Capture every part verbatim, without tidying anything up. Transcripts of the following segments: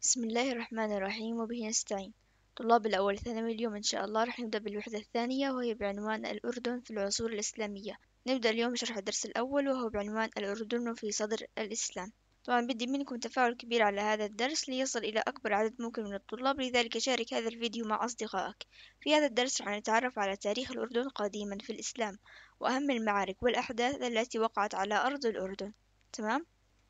بسم الله الرحمن الرحيم وبه نستعين. طلاب الأول ثانوي، اليوم إن شاء الله رح نبدأ بالوحدة الثانية وهي بعنوان الأردن في العصور الإسلامية. نبدأ اليوم بشرح الدرس الأول وهو بعنوان الأردن في صدر الإسلام. طبعا بدي منكم تفاعل كبير على هذا الدرس ليصل إلى أكبر عدد ممكن من الطلاب، لذلك شارك هذا الفيديو مع أصدقائك. في هذا الدرس رح نتعرف على تاريخ الأردن قديما في الإسلام وأهم المعارك والأحداث التي وقعت على أرض الأردن. تمام؟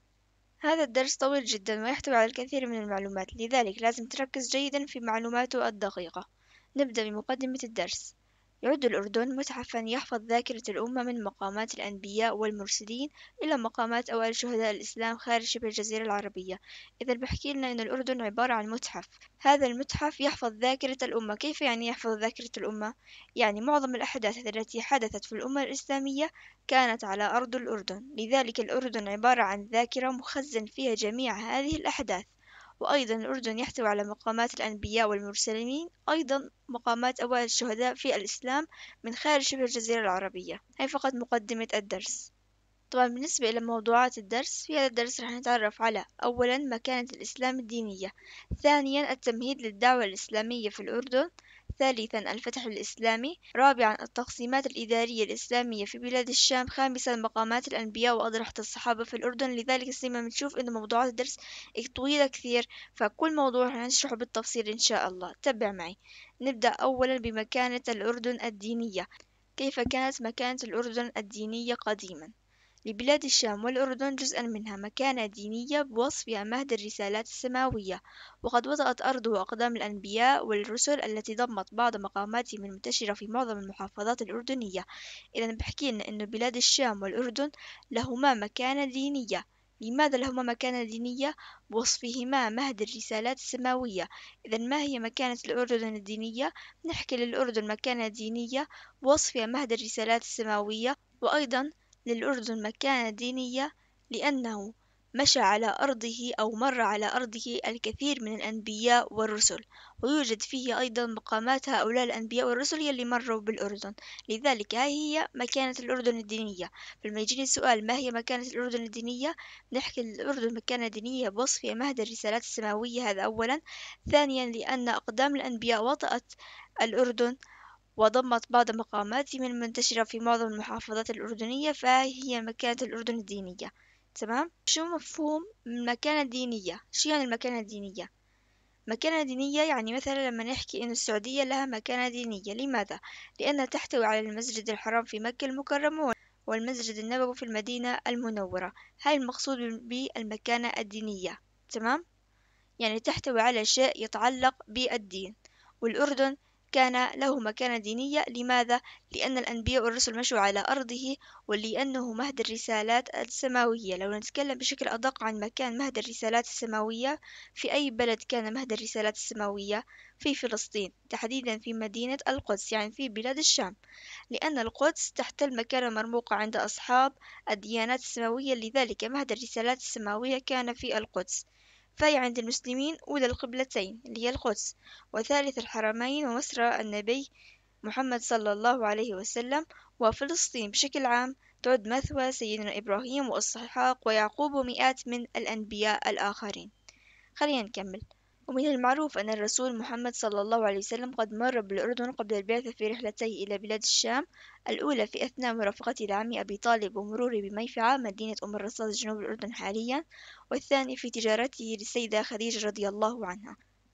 هذا الدرس طويل جدا ويحتوي على الكثير من المعلومات، لذلك لازم تركز جيدا في معلوماته الدقيقة. نبدأ بمقدمة الدرس. يعد الأردن متحفا يحفظ ذاكرة الأمة من مقامات الأنبياء والمرسلين إلى مقامات أوائل شهداء الإسلام خارج شبه الجزيرة العربية. إذا بحكي لنا أن الأردن عبارة عن متحف. هذا المتحف يحفظ ذاكرة الأمة. كيف يعني يحفظ ذاكرة الأمة؟ يعني معظم الأحداث التي حدثت في الأمة الإسلامية كانت على أرض الأردن، لذلك الأردن عبارة عن ذاكرة مخزن فيها جميع هذه الأحداث. وأيضا الأردن يحتوي على مقامات الأنبياء والمرسلين، أيضا مقامات أوائل الشهداء في الإسلام من خارج شبه الجزيرة العربية. هي فقط مقدمة الدرس. طبعا بالنسبة إلى موضوعات الدرس، في هذا الدرس رح نتعرف على أولا مكانة الإسلام الدينية، ثانيا التمهيد للدعوة الإسلامية في الأردن، ثالثا الفتح الإسلامي، رابعا التقسيمات الإدارية الإسلامية في بلاد الشام، خامسا مقامات الأنبياء وأضرحة الصحابة في الأردن. لذلك زي ما بنشوف إنه موضوعات الدرس طويلة كثير، فكل موضوع رح نشرحه بالتفصيل إن شاء الله. تابع معي. نبدأ أولا بمكانة الأردن الدينية. كيف كانت مكانة الأردن الدينية قديما؟ لبلاد الشام والأردن جزءا منها مكانة دينية بوصفها مهد الرسالات السماوية، وقد وطأت أرضه أقدام الأنبياء والرسل التي ضمت بعض مقاماتهم المنتشرة في معظم المحافظات الأردنية. إذا بحكي لنا أن بلاد الشام والأردن لهما مكانة دينية. لماذا لهما مكانة دينية؟ بوصفهما مهد الرسالات السماوية. إذا ما هي مكانة الأردن الدينية؟ نحكي للأردن مكانة دينية بوصفها مهد الرسالات السماوية، وأيضا للأردن مكانة دينية لأنه مشى على أرضه أو مر على أرضه الكثير من الأنبياء والرسل، ويوجد فيه أيضا مقامات هؤلاء الأنبياء والرسل يلي مروا بالأردن. لذلك هاي هي مكانة الأردن الدينية. فلما يجيني السؤال ما هي مكانة الأردن الدينية، نحكي الأردن مكانة دينية بوصفها مهد الرسالات السماوية، هذا أولا. ثانيا لأن أقدام الأنبياء وطأت الأردن وضمت بعض مقاماتهم المنتشرة في معظم المحافظات الأردنية، فهي مكانة الأردن الدينية. تمام؟ شو مفهوم المكانة الدينية؟ شو يعني المكانة الدينية؟ مكانة دينية يعني مثلا لما نحكي إن السعودية لها مكانة دينية، لماذا؟ لأنها تحتوي على المسجد الحرام في مكة المكرمة والمسجد النبوي في المدينة المنورة. هاي المقصود بالمكانة الدينية. تمام؟ يعني تحتوي على شيء يتعلق بالدين. والأردن كان له مكانة دينية. لماذا؟ لأن الأنبياء والرسل مشوا على أرضه، ولأنه مهد الرسالات السماوية. لو نتكلم بشكل أدق عن مكان مهد الرسالات السماوية، في أي بلد كان مهد الرسالات السماوية؟ في فلسطين، تحديدا في مدينة القدس، يعني في بلاد الشام، لأن القدس تحتل مكانة مرموقة عند أصحاب الديانات السماوية، لذلك مهد الرسالات السماوية كان في القدس. فهي عند المسلمين أولى القبلتين اللي هي القدس، وثالث الحرمين ومسرى النبي محمد صلى الله عليه وسلم. وفلسطين بشكل عام تعد مثوى سيدنا إبراهيم وإسحاق ويعقوب ومئات من الأنبياء الآخرين. خلينا نكمل. ومن المعروف أن الرسول محمد صلى الله عليه وسلم قد مر بالأردن قبل البعثة في رحلتيه إلى بلاد الشام، الأولى في أثناء مرافقته لعم أبي طالب ومروره بميفعة مدينة أم الرصاص جنوب الأردن حاليا، والثاني في تجارته للسيدة خديجة رضي الله عنها.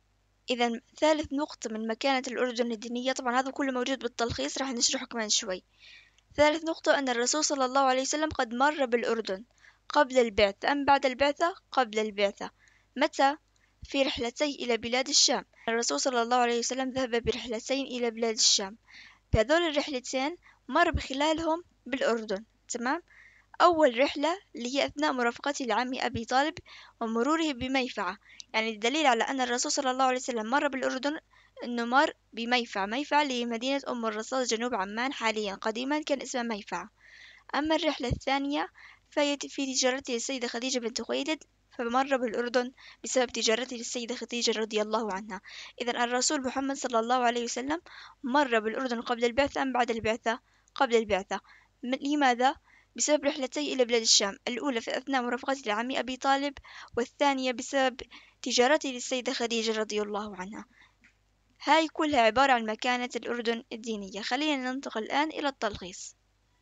إذا ثالث نقطة من مكانة الأردن الدينية، طبعا هذا كله موجود بالتلخيص راح نشرحه كمان شوي. ثالث نقطة أن الرسول صلى الله عليه وسلم قد مر بالأردن قبل البعثة أم بعد البعثة؟ قبل البعثة. متى؟ في رحلتيه إلى بلاد الشام. الرسول صلى الله عليه وسلم ذهب برحلتين إلى بلاد الشام، في هذول الرحلتين مر بخلالهم بالأردن. تمام؟ أول رحلة اللي هي أثناء مرافقته لعم أبي طالب ومروره بميفعة، يعني الدليل على أن الرسول صلى الله عليه وسلم مر بالأردن أنه مر بميفعة. ميفعة اللي هي مدينة أم الرصاص جنوب عمان حاليا، قديما كان اسمها ميفعة. أما الرحلة الثانية فهي في تجارته السيدة خديجة بنت خويلد، فمر بالأردن بسبب تجارته للسيدة خديجة رضي الله عنها. إذا الرسول محمد صلى الله عليه وسلم مر بالأردن قبل البعثة أم بعد البعثة؟ قبل البعثة. لماذا؟ بسبب رحلتي إلى بلاد الشام، الأولى في أثناء مرافقته لعم أبي طالب، والثانية بسبب تجارته للسيدة خديجة رضي الله عنها. هاي كلها عبارة عن مكانة الأردن الدينية. خلينا ننتقل الآن إلى التلخيص.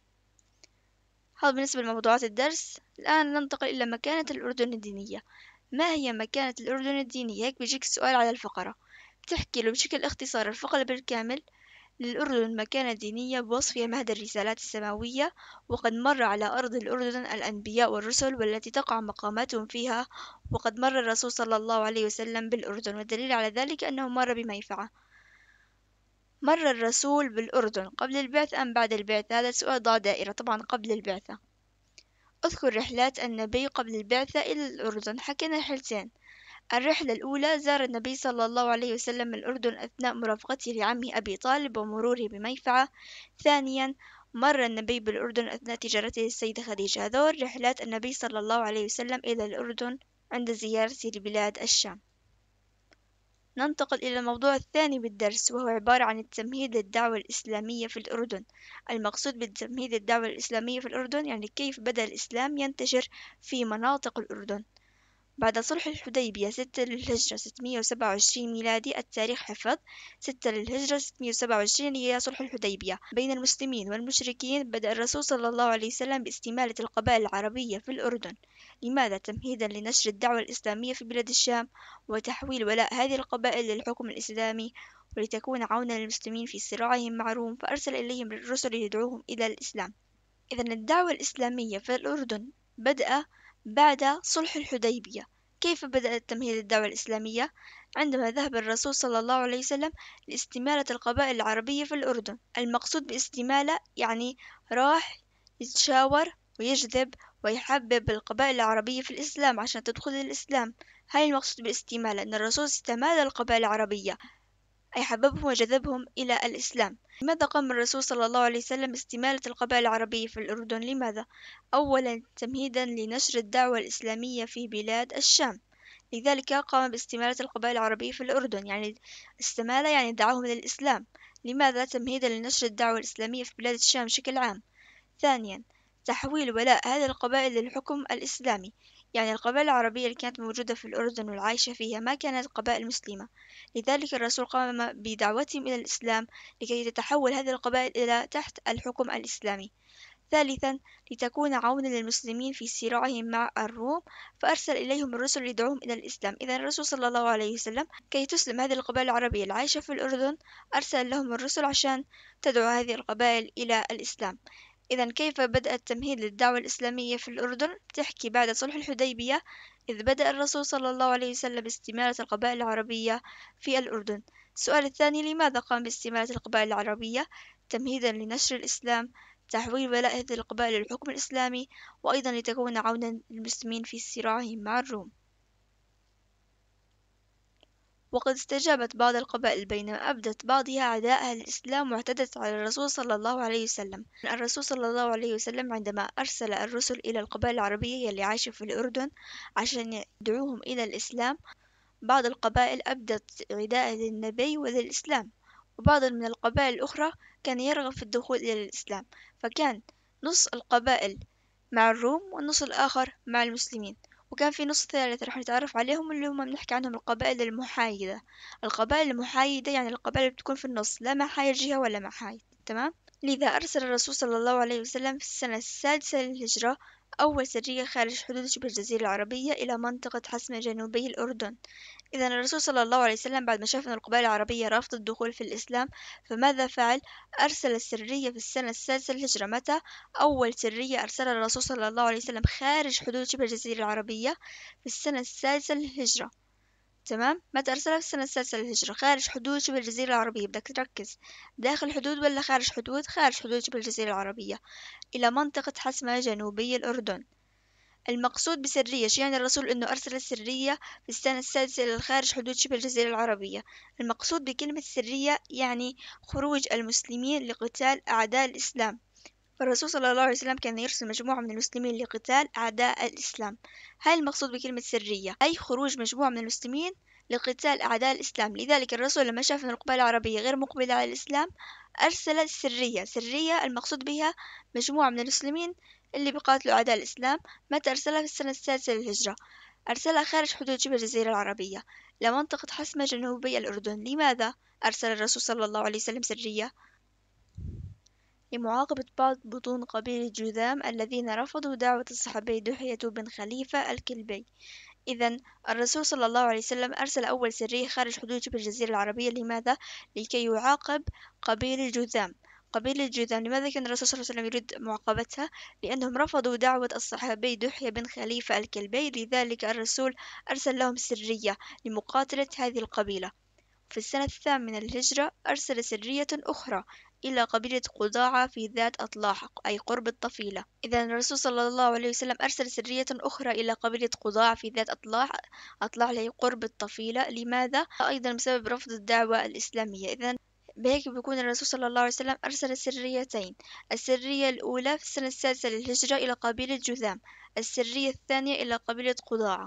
هذا بالنسبة لموضوعات الدرس. الآن ننتقل إلى مكانة الأردن الدينية. ما هي مكانة الأردن الدينية؟ هيك بيجيك السؤال على الفقرة، بتحكي له بشكل اختصار الفقرة بالكامل. للأردن مكانة دينية بوصفها مهد الرسالات السماوية، وقد مر على أرض الأردن الأنبياء والرسل والتي تقع مقاماتهم فيها، وقد مر الرسول صلى الله عليه وسلم بالأردن، والدليل على ذلك أنه مر بميفعة. مر الرسول بالأردن قبل البعثة أم بعد البعثة؟ هذا السؤال ضع دائرة، طبعا قبل البعثة. اذكر رحلات النبي قبل البعثة إلى الأردن. حكينا رحلتين. الرحلة الأولى، زار النبي صلى الله عليه وسلم الأردن أثناء مرافقته لعمه أبي طالب ومروره بميفعة. ثانيا، مر النبي بالأردن أثناء تجارته السيدة خديجة. هذول رحلات النبي صلى الله عليه وسلم إلى الأردن عند زيارته لبلاد الشام. ننتقل إلى الموضوع الثاني بالدرس، وهو عبارة عن التمهيد للدعوة الإسلامية في الأردن. المقصود بالتمهيد للدعوة الإسلامية في الأردن يعني كيف بدأ الإسلام ينتشر في مناطق الأردن. بعد صلح الحديبية ستة للهجرة ستمائة وسبعة وعشرين ميلادي، التاريخ حفظ ستة للهجرة ستمائة وسبعة وعشرين هي صلح الحديبية بين المسلمين والمشركين، بدأ الرسول صلى الله عليه وسلم باستمالة القبائل العربية في الأردن. لماذا؟ تمهيدا لنشر الدعوة الإسلامية في بلاد الشام، وتحويل ولاء هذه القبائل للحكم الإسلامي، ولتكون عونا للمسلمين في صراعهم مع الروم، فأرسل إليهم الرسل يدعوهم إلى الإسلام. إذن الدعوة الإسلامية في الأردن بدأ بعد صلح الحديبية. كيف بدأت تمهيد الدعوة الإسلامية؟ عندما ذهب الرسول صلى الله عليه وسلم لاستمالة القبائل العربية في الأردن. المقصود باستمالة يعني راح يتشاور ويجذب ويحبب القبائل العربية في الإسلام عشان تدخل الإسلام. هاي المقصود بالاستمالة، أن الرسول استمال القبائل العربية، أي حببهم وجذبهم إلى الإسلام. لماذا قام الرسول صلى الله عليه وسلم باستمالة القبائل العربية في الأردن؟ لماذا؟ أولا، تمهيدا لنشر الدعوة الإسلامية في بلاد الشام، لذلك قام باستمالة القبائل العربية في الأردن. يعني استمالة يعني دعاهم للإسلام. لماذا؟ تمهيدا لنشر الدعوة الإسلامية في بلاد الشام بشكل عام. ثانيا، تحويل ولاء هذه القبائل للحكم الإسلامي، يعني القبائل العربية اللي كانت موجودة في الأردن والعايشة فيها ما كانت قبائل مسلمة، لذلك الرسول قام بدعوتهم إلى الإسلام لكي تتحول هذه القبائل إلى تحت الحكم الإسلامي. ثالثا، لتكون عونا للمسلمين في صراعهم مع الروم، فأرسل إليهم الرسل ليدعوهم إلى الإسلام. إذا الرسول صلى الله عليه وسلم كي تسلم هذه القبائل العربية العايشة في الأردن أرسل لهم الرسل عشان تدعو هذه القبائل إلى الإسلام. إذا كيف بدأ التمهيد للدعوة الإسلامية في الأردن؟ تحكي بعد صلح الحديبية، إذ بدأ الرسول صلى الله عليه وسلم باستمالة القبائل العربية في الأردن. السؤال الثاني، لماذا قام باستمالة القبائل العربية؟ تمهيدا لنشر الإسلام، تحويل ولاء هذه القبائل للحكم الإسلامي، وأيضا لتكون عونا للمسلمين في صراعهم مع الروم. وقد استجابت بعض القبائل بينما أبدت بعضها عداءها للإسلام واعتدت على الرسول صلى الله عليه وسلم. الرسول صلى الله عليه وسلم عندما أرسل الرسل إلى القبائل العربية اللي عايشة في الأردن عشان يدعوهم إلى الإسلام، بعض القبائل أبدت عداءها للنبي وللإسلام، وبعض من القبائل الأخرى كان يرغب في الدخول إلى الإسلام، فكان نص القبائل مع الروم والنص الآخر مع المسلمين. وكان في نص ثالث رح نتعرف عليهم اللي هم بنحكي عنهم القبائل المحايدة. القبائل المحايدة يعني القبائل اللي بتكون في النص، لا مع حايد جهة ولا مع حايد، تمام؟ لذا أرسل الرسول صلى الله عليه وسلم في السنة السادسة للهجرة أول سرية خارج حدود شبه الجزيرة العربية إلى منطقة حسم جنوبي الأردن. إذا الرسول صلى الله عليه وسلم بعد ما شاف أن القبائل العربية رافضة الدخول في الإسلام، فماذا فعل؟ أرسل السرية في السنة السادسة للهجرة. متى؟ أول سرية أرسلها الرسول صلى الله عليه وسلم خارج حدود شبه الجزيرة العربية في السنة السادسة للهجرة. تمام؟ متى أرسلها؟ في السنة السادسة للهجرة خارج حدود شبه الجزيرة العربية. بدك تركز، داخل حدود ولا خارج حدود؟ خارج حدود شبه الجزيرة العربية، إلى منطقة حسمة جنوبي الأردن. المقصود بسرية شو يعني الرسول أنه أرسل السرية في السنة السادسة إلى الخارج حدود شبه الجزيرة العربية؟ المقصود بكلمة سرية يعني خروج المسلمين لقتال أعداء الإسلام. فالرسول صلى الله عليه وسلم كان يرسل مجموعة من المسلمين لقتال أعداء الإسلام. هاي المقصود بكلمة سرية، أي خروج مجموعة من المسلمين لقتال أعداء الإسلام. لذلك الرسول لما شاف أن القبائل العربية غير مقبلة على الإسلام أرسل سرية. سرية المقصود بها مجموعة من المسلمين اللي بيقاتلوا أعداء الإسلام. متى أرسلها؟ في السنة السادسة للهجرة. أرسلها خارج حدود شبه الجزيرة العربية لمنطقة حسمة جنوبي الأردن. لماذا أرسل الرسول صلى الله عليه وسلم سرية؟ لمعاقبة بعض بطون قبيلة جذام الذين رفضوا دعوة الصحابي دحية بن خليفة الكلبي. إذن الرسول صلى الله عليه وسلم أرسل أول سرية خارج حدود شبه الجزيرة العربية. لماذا؟ لكي يعاقب قبيلة جذام. قبيلة جذام لماذا كان الرسول صلى الله عليه وسلم يريد معاقبتها؟ لأنهم رفضوا دعوة الصحابي دحية بن خليفة الكلبي، لذلك الرسول أرسل لهم سرية لمقاتلة هذه القبيلة. في السنة الثامنة من الهجرة أرسل سرية أخرى إلى قبيلة قضاعة في ذات أطلاح أي قرب الطفيلة. إذا الرسول صلى الله عليه وسلم أرسل سرية أخرى إلى قبيلة قضاعة في ذات أطلاح أطلاح هي قرب الطفيلة. لماذا؟ أيضا بسبب رفض الدعوة الإسلامية. إذا بهيك بيكون الرسول صلى الله عليه وسلم أرسل سريتين. السرية الأولى في السنة السادسة للهجرة إلى قبيلة جذام، السرية الثانية إلى قبيلة قضاعة.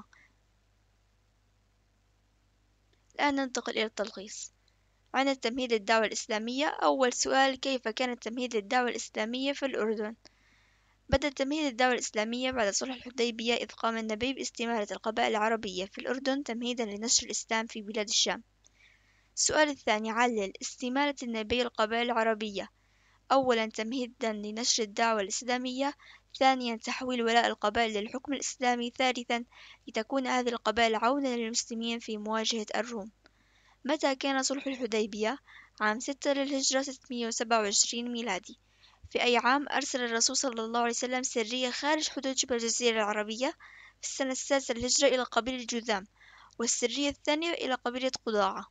الآن ننتقل إلى التلخيص. عن التمهيد للدعوة الإسلامية. أول سؤال: كيف كان التمهيد للدعوة الإسلامية في الأردن؟ بدأ تمهيد الدعوة الإسلامية بعد صلح الحديبية، إذ قام النبي باستمالة القبائل العربية في الأردن تمهيدا لنشر الإسلام في بلاد الشام. السؤال الثاني: علل استمالة النبي القبائل العربية. أولا تمهيدا لنشر الدعوة الإسلامية، ثانيا تحويل ولاء القبائل للحكم الإسلامي، ثالثا لتكون هذه القبائل عونا للمسلمين في مواجهة الروم. متى كان صلح الحديبية؟ عام ستة للهجرة ستمائة وسبعة وعشرين ميلادي. في أي عام أرسل الرسول صلى الله عليه وسلم سرية خارج حدود شبه الجزيرة العربية؟ في السنة السادسة للهجرة إلى قبيلة جذام، والسرية الثانية إلى قبيلة قضاعة.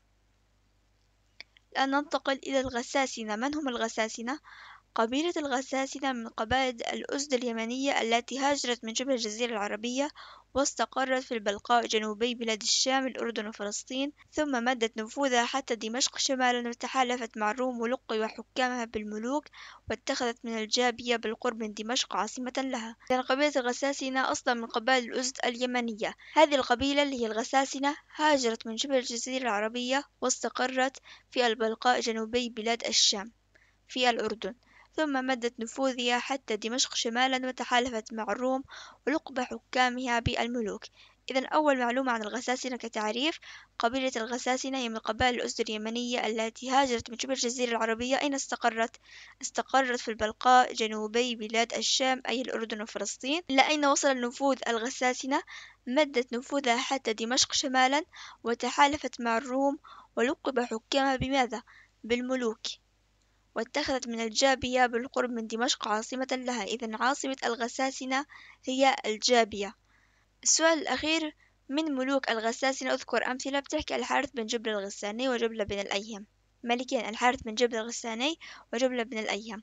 الآن ننتقل إلى الغساسنة. من هم الغساسنة؟ قبيلة الغساسنة من قبائل الأزد اليمنية التي هاجرت من شبه الجزيرة العربية واستقرت في البلقاء جنوبي بلاد الشام الأردن وفلسطين، ثم مدت نفوذها حتى دمشق شمالا، وتحالفت مع الروم ولقب حكامها بالملوك، واتخذت من الجابية بالقرب من دمشق عاصمة لها. لأن قبيلة الغساسنة أصلا من قبائل الأزد اليمنية. هذه القبيلة اللي هي الغساسنة هاجرت من شبه الجزيرة العربية واستقرت في البلقاء جنوبي بلاد الشام في الأردن، ثم مدت نفوذها حتى دمشق شمالا، وتحالفت مع الروم ولقب حكامها بالملوك. إذن أول معلومة عن الغساسنة كتعريف: قبيلة الغساسنة هي من قبائل الأسد اليمنية التي هاجرت من شبه الجزيرة العربية. أين استقرت؟ استقرت في البلقاء جنوبي بلاد الشام أي الأردن وفلسطين. إلى أين وصل نفوذ الغساسنة؟ مدت نفوذها حتى دمشق شمالا، وتحالفت مع الروم ولقب حكامها بماذا؟ بالملوك، واتخذت من الجابية بالقرب من دمشق عاصمة لها. إذن عاصمة الغساسنة هي الجابية. السؤال الأخير: من ملوك الغساسنة أذكر أمثلة بتحكي الحارث بن جبل الغساني وجبلة بن الأيهم. ملكين: الحارث بن جبل الغساني وجبلة بن الأيهم.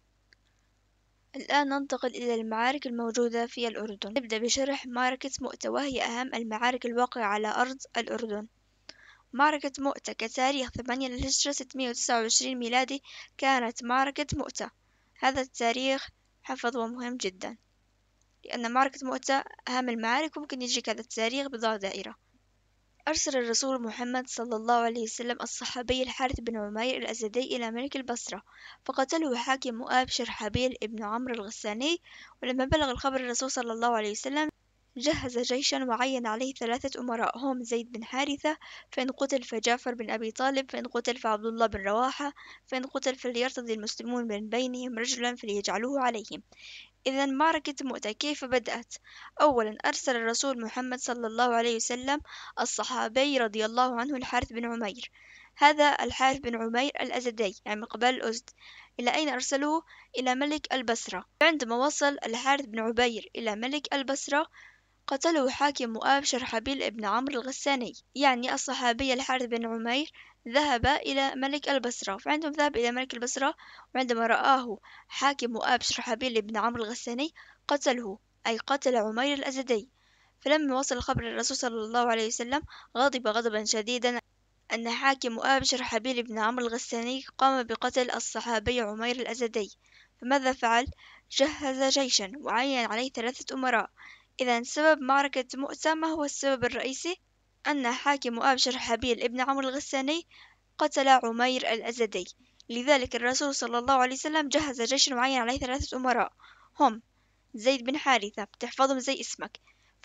الآن ننتقل إلى المعارك الموجودة في الأردن. نبدأ بشرح معركة مؤتة، وهي أهم المعارك الواقعة على أرض الأردن. معركة مؤتة كتاريخ ثمانية للهجرة ستمائة وتسعة وعشرين ميلادي كانت معركة مؤتة. هذا التاريخ حفظ ومهم جدا، لأن معركة مؤتة أهم المعارك، وممكن يجي هذا التاريخ بضع دائرة. أرسل الرسول محمد صلى الله عليه وسلم الصحابي الحارث بن عمير الأزدي إلى ملك البصرة، فقتله حاكم مؤاب شرحبيل ابن عمرو الغساني. ولما بلغ الخبر الرسول صلى الله عليه وسلم جهز جيشا وعين عليه ثلاثة أمراء، هم زيد بن حارثة فإن قتل فجعفر بن أبي طالب، فإن قتل فعبد الله بن رواحة، فإن قتل فليرتضي المسلمون من بينهم رجلا فليجعلوه عليهم. إذن معركة مؤتة كيف بدأت؟ أولا أرسل الرسول محمد صلى الله عليه وسلم الصحابي رضي الله عنه الحارث بن عمير. هذا الحارث بن عمير الأزدي يعني من قبائل الأزد. إلى أين أرسله؟ إلى ملك البصرة. عندما وصل الحارث بن عمير إلى ملك البصرة قتله حاكم مؤاب شرحبيل ابن عمرو الغساني. يعني الصحابي الحارث بن عمير ذهب إلى ملك البصرة، فعندما ذهب إلى ملك البصرة وعندما رآه حاكم مؤاب شرحبيل ابن عمرو الغساني قتله، أي قتل عمير الأزدي. فلما وصل خبر الرسول صلى الله عليه وسلم غضب غضبا شديدا أن حاكم مؤاب شرحبيل ابن عمرو الغساني قام بقتل الصحابي عمير الأزدي. فماذا فعل؟ جهز جيشا وعين عليه ثلاثة أمراء. إذا سبب معركة مؤتة ما هو السبب الرئيسي؟ أن حاكم مؤاب شرحبيل ابن عمرو الغساني قتل عمير الأزدي. لذلك الرسول صلى الله عليه وسلم جهز جيشا وعين عليه ثلاثة أمراء، هم زيد بن حارثة، بتحفظهم زي اسمك،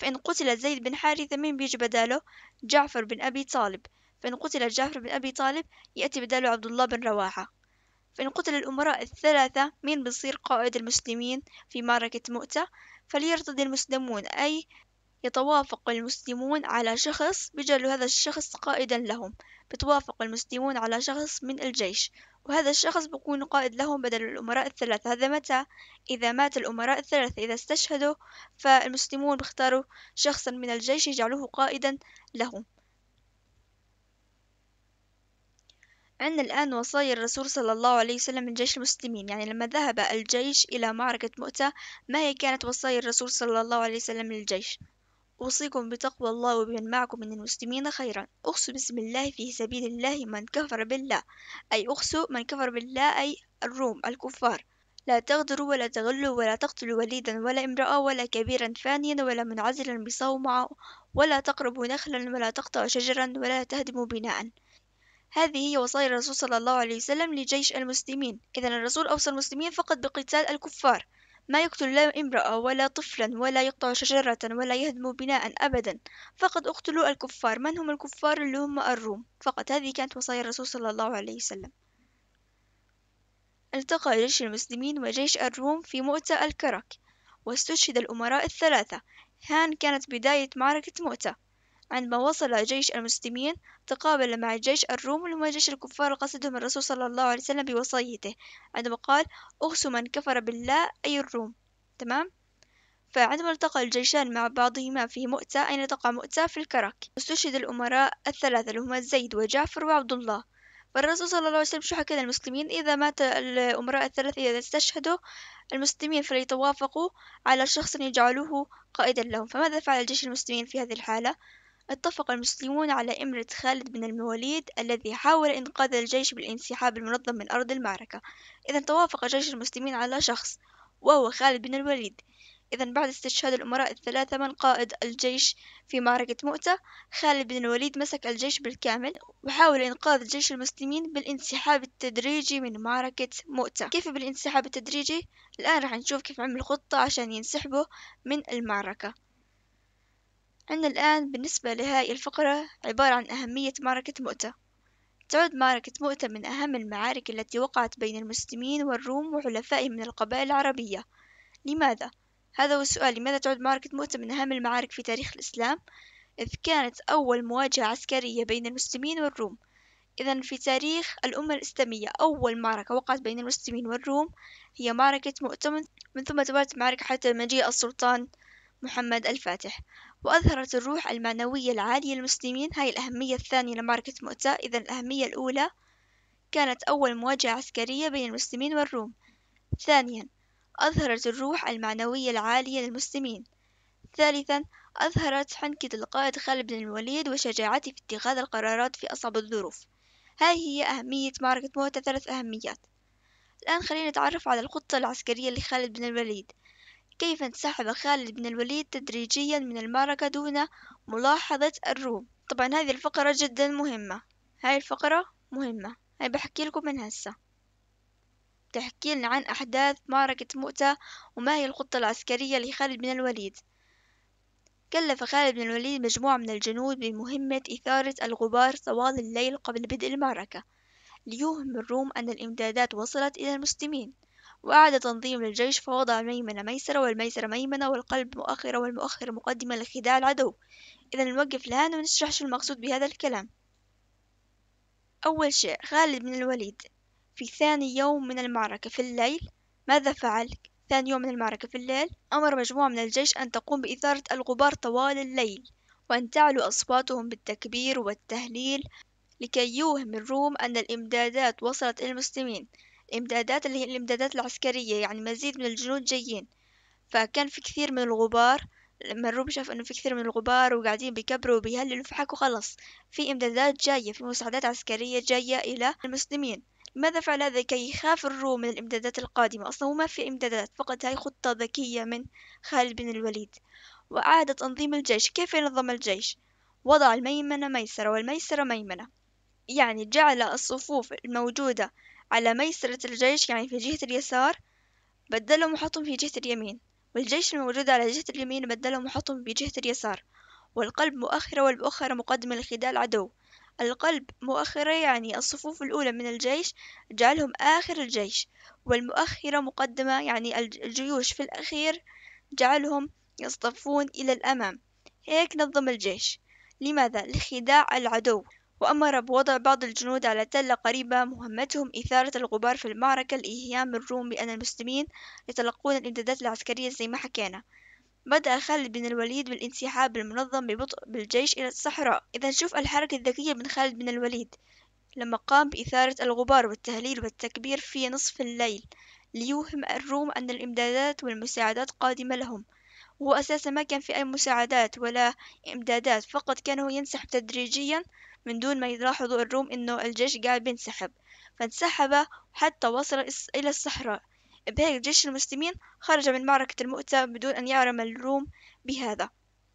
فإن قتل زيد بن حارثة مين بيجي بداله؟ جعفر بن أبي طالب. فإن قتل جعفر بن أبي طالب يأتي بداله عبد الله بن رواحة. فإن قتل الأمراء الثلاثة مين بيصير قائد المسلمين في معركة مؤتة؟ فليرتضي المسلمون، أي يتوافق المسلمون على شخص بيجعلوا هذا الشخص قائدا لهم. بتوافق المسلمون على شخص من الجيش، وهذا الشخص بيكون قائد لهم بدل الأمراء الثلاثة. هذا متى؟ إذا مات الأمراء الثلاثة، إذا استشهدوا فالمسلمون بيختاروا شخصا من الجيش يجعلوه قائدا لهم. عندنا الآن وصايا الرسول صلى الله عليه وسلم من جيش المسلمين، يعني لما ذهب الجيش إلى معركة مؤتة ما هي كانت وصايا الرسول صلى الله عليه وسلم للجيش؟ أوصيكم بتقوى الله وبمن معكم من المسلمين خيرا، أخسوا بسم الله في سبيل الله من كفر بالله، أي أخسوا من كفر بالله أي الروم الكفار. لا تغدروا ولا تغلوا ولا تقتلوا وليدا ولا امرأة ولا كبيرا فانيا ولا منعزلا بصومعة ولا تقربوا نخلا ولا تقطعوا شجرا ولا تهدموا بناء. هذه هي وصايا الرسول صلى الله عليه وسلم لجيش المسلمين. إذا الرسول أوصى المسلمين فقط بقتال الكفار، ما يقتل لا امرأة ولا طفلا ولا يقطع شجرة ولا يهدم بناء أبدا، فقط اقتلوا الكفار. من هم الكفار؟ اللي هم الروم فقط. هذه كانت وصايا الرسول صلى الله عليه وسلم. التقى جيش المسلمين وجيش الروم في مؤتة الكرك، واستشهد الأمراء الثلاثة. هان كانت بداية معركة مؤتة. عندما وصل جيش المسلمين تقابل مع جيش الروم اللي هم جيش الكفار قصدهم الرسول صلى الله عليه وسلم بوصيته، عندما قال أخسوا من كفر بالله أي الروم. تمام. فعندما التقى الجيشان مع بعضهما في مؤتة، أين تقع مؤتة؟ في الكرك. استشهد الأمراء الثلاثة اللي هم زيد وجعفر وعبد الله. فالرسول صلى الله عليه وسلم شو حكى للمسلمين؟ إذا مات الأمراء الثلاثة إذا استشهدوا المسلمين فليتوافقوا على شخص يجعلوه قائدا لهم. فماذا فعل جيش المسلمين في هذه الحالة؟ اتفق المسلمون على إمرة خالد بن الوليد الذي حاول إنقاذ الجيش بالانسحاب المنظم من أرض المعركة. إذا توافق جيش المسلمين على شخص وهو خالد بن الوليد. إذا بعد استشهاد الأمراء الثلاثة من قائد الجيش في معركة مؤتة؟ خالد بن الوليد مسك الجيش بالكامل وحاول إنقاذ جيش المسلمين بالانسحاب التدريجي من معركة مؤتة. كيف بالانسحاب التدريجي؟ الآن راح نشوف كيف عمل خطة عشان ينسحبوا من المعركة. عندنا الآن بالنسبة لهذه الفقرة عبارة عن أهمية معركة مؤتة. تعد معركة مؤتة من أهم المعارك التي وقعت بين المسلمين والروم وحلفائهم من القبائل العربية. لماذا؟ هذا هو السؤال. لماذا تعد معركة مؤتة من أهم المعارك في تاريخ الإسلام؟ إذ كانت أول مواجهة عسكرية بين المسلمين والروم. إذا في تاريخ الأمة الإسلامية أول معركة وقعت بين المسلمين والروم هي معركة مؤتة، من ثم تبعت معركة حتى مجيء السلطان محمد الفاتح، وأظهرت الروح المعنوية العالية للمسلمين. هاي الأهمية الثانية لمعركة مؤتة. إذا الأهمية الأولى كانت أول مواجهة عسكرية بين المسلمين والروم. ثانيا أظهرت الروح المعنوية العالية للمسلمين. ثالثا أظهرت حنكة القائد خالد بن الوليد وشجاعته في اتخاذ القرارات في أصعب الظروف. هاي هي أهمية معركة مؤتة، ثلاث أهميات. الآن خلينا نتعرف على الخطة العسكرية لخالد بن الوليد. كيف انسحب خالد بن الوليد تدريجيا من المعركة دون ملاحظة الروم؟ طبعا هذه الفقرة جدا مهمة. هاي الفقرة مهمة، هاي بحكي لكم من هسه. تحكي لنا عن أحداث معركة مؤتة وما هي الخطة العسكرية لخالد بن الوليد. كلف خالد بن الوليد مجموعة من الجنود بمهمة إثارة الغبار طوال الليل قبل بدء المعركة ليوهم الروم أن الإمدادات وصلت إلى المسلمين، وأعاد تنظيم للجيش فوضع الميمنة ميسرة والميسرة ميمنة والقلب مؤخرة والمؤخرة مقدمة لخداع العدو. إذا نوقف الآن ونشرح شو المقصود بهذا الكلام. أول شيء خالد بن الوليد في ثاني يوم من المعركة في الليل ماذا فعل؟ ثاني يوم من المعركة في الليل أمر مجموعة من الجيش أن تقوم بإثارة الغبار طوال الليل وأن تعلو أصواتهم بالتكبير والتهليل لكي يوهم الروم أن الإمدادات وصلت إلى المسلمين. الإمدادات اللي هي الإمدادات العسكرية، يعني مزيد من الجنود جايين. فكان في كثير من الغبار. لما الروم شاف إنه في كثير من الغبار وقاعدين بيكبروا وبيهللوا فحكوا خلص في إمدادات جاية، في مساعدات عسكرية جاية إلى المسلمين. لماذا فعل هذا؟ كي يخاف الروم من الإمدادات القادمة. أصلا ما في إمدادات، فقط هاي خطة ذكية من خالد بن الوليد. وأعاد تنظيم الجيش. كيف ينظم الجيش؟ وضع الميمنة ميسرة والميسرة ميمنة، يعني جعل الصفوف الموجودة على ميسرة الجيش يعني في جهة اليسار بدلهم وحطهم في جهة اليمين، والجيش الموجود على جهة اليمين بدلهم وحطهم بجهة اليسار. والقلب مؤخرة والمؤخرة مقدمة لخداع العدو. القلب مؤخرة يعني الصفوف الأولى من الجيش جعلهم آخر الجيش، والمؤخرة مقدمة يعني الجيوش في الأخير جعلهم يصطفون إلى الأمام. هيك نظم الجيش. لماذا؟ لخداع العدو. وأمر بوضع بعض الجنود على تلة قريبة مهمتهم إثارة الغبار في المعركة لإيهام الروم بأن المسلمين يتلقون الإمدادات العسكرية زي ما حكينا. بدأ خالد بن الوليد بالانسحاب المنظم ببطء بالجيش إلى الصحراء. إذا نشوف الحركة الذكية من خالد بن الوليد لما قام بإثارة الغبار والتهليل والتكبير في نصف الليل ليوهم الروم أن الإمدادات والمساعدات قادمة لهم. وهو أساسا ما كان في أي مساعدات ولا إمدادات، فقط كان هو ينسحب تدريجيا من دون ما يلاحظوا الروم إنه الجيش قاعد بينسحب. فانسحب حتى وصل إلى الصحراء. بهيك جيش المسلمين خرج من معركة المؤتة بدون أن يعلم الروم بهذا.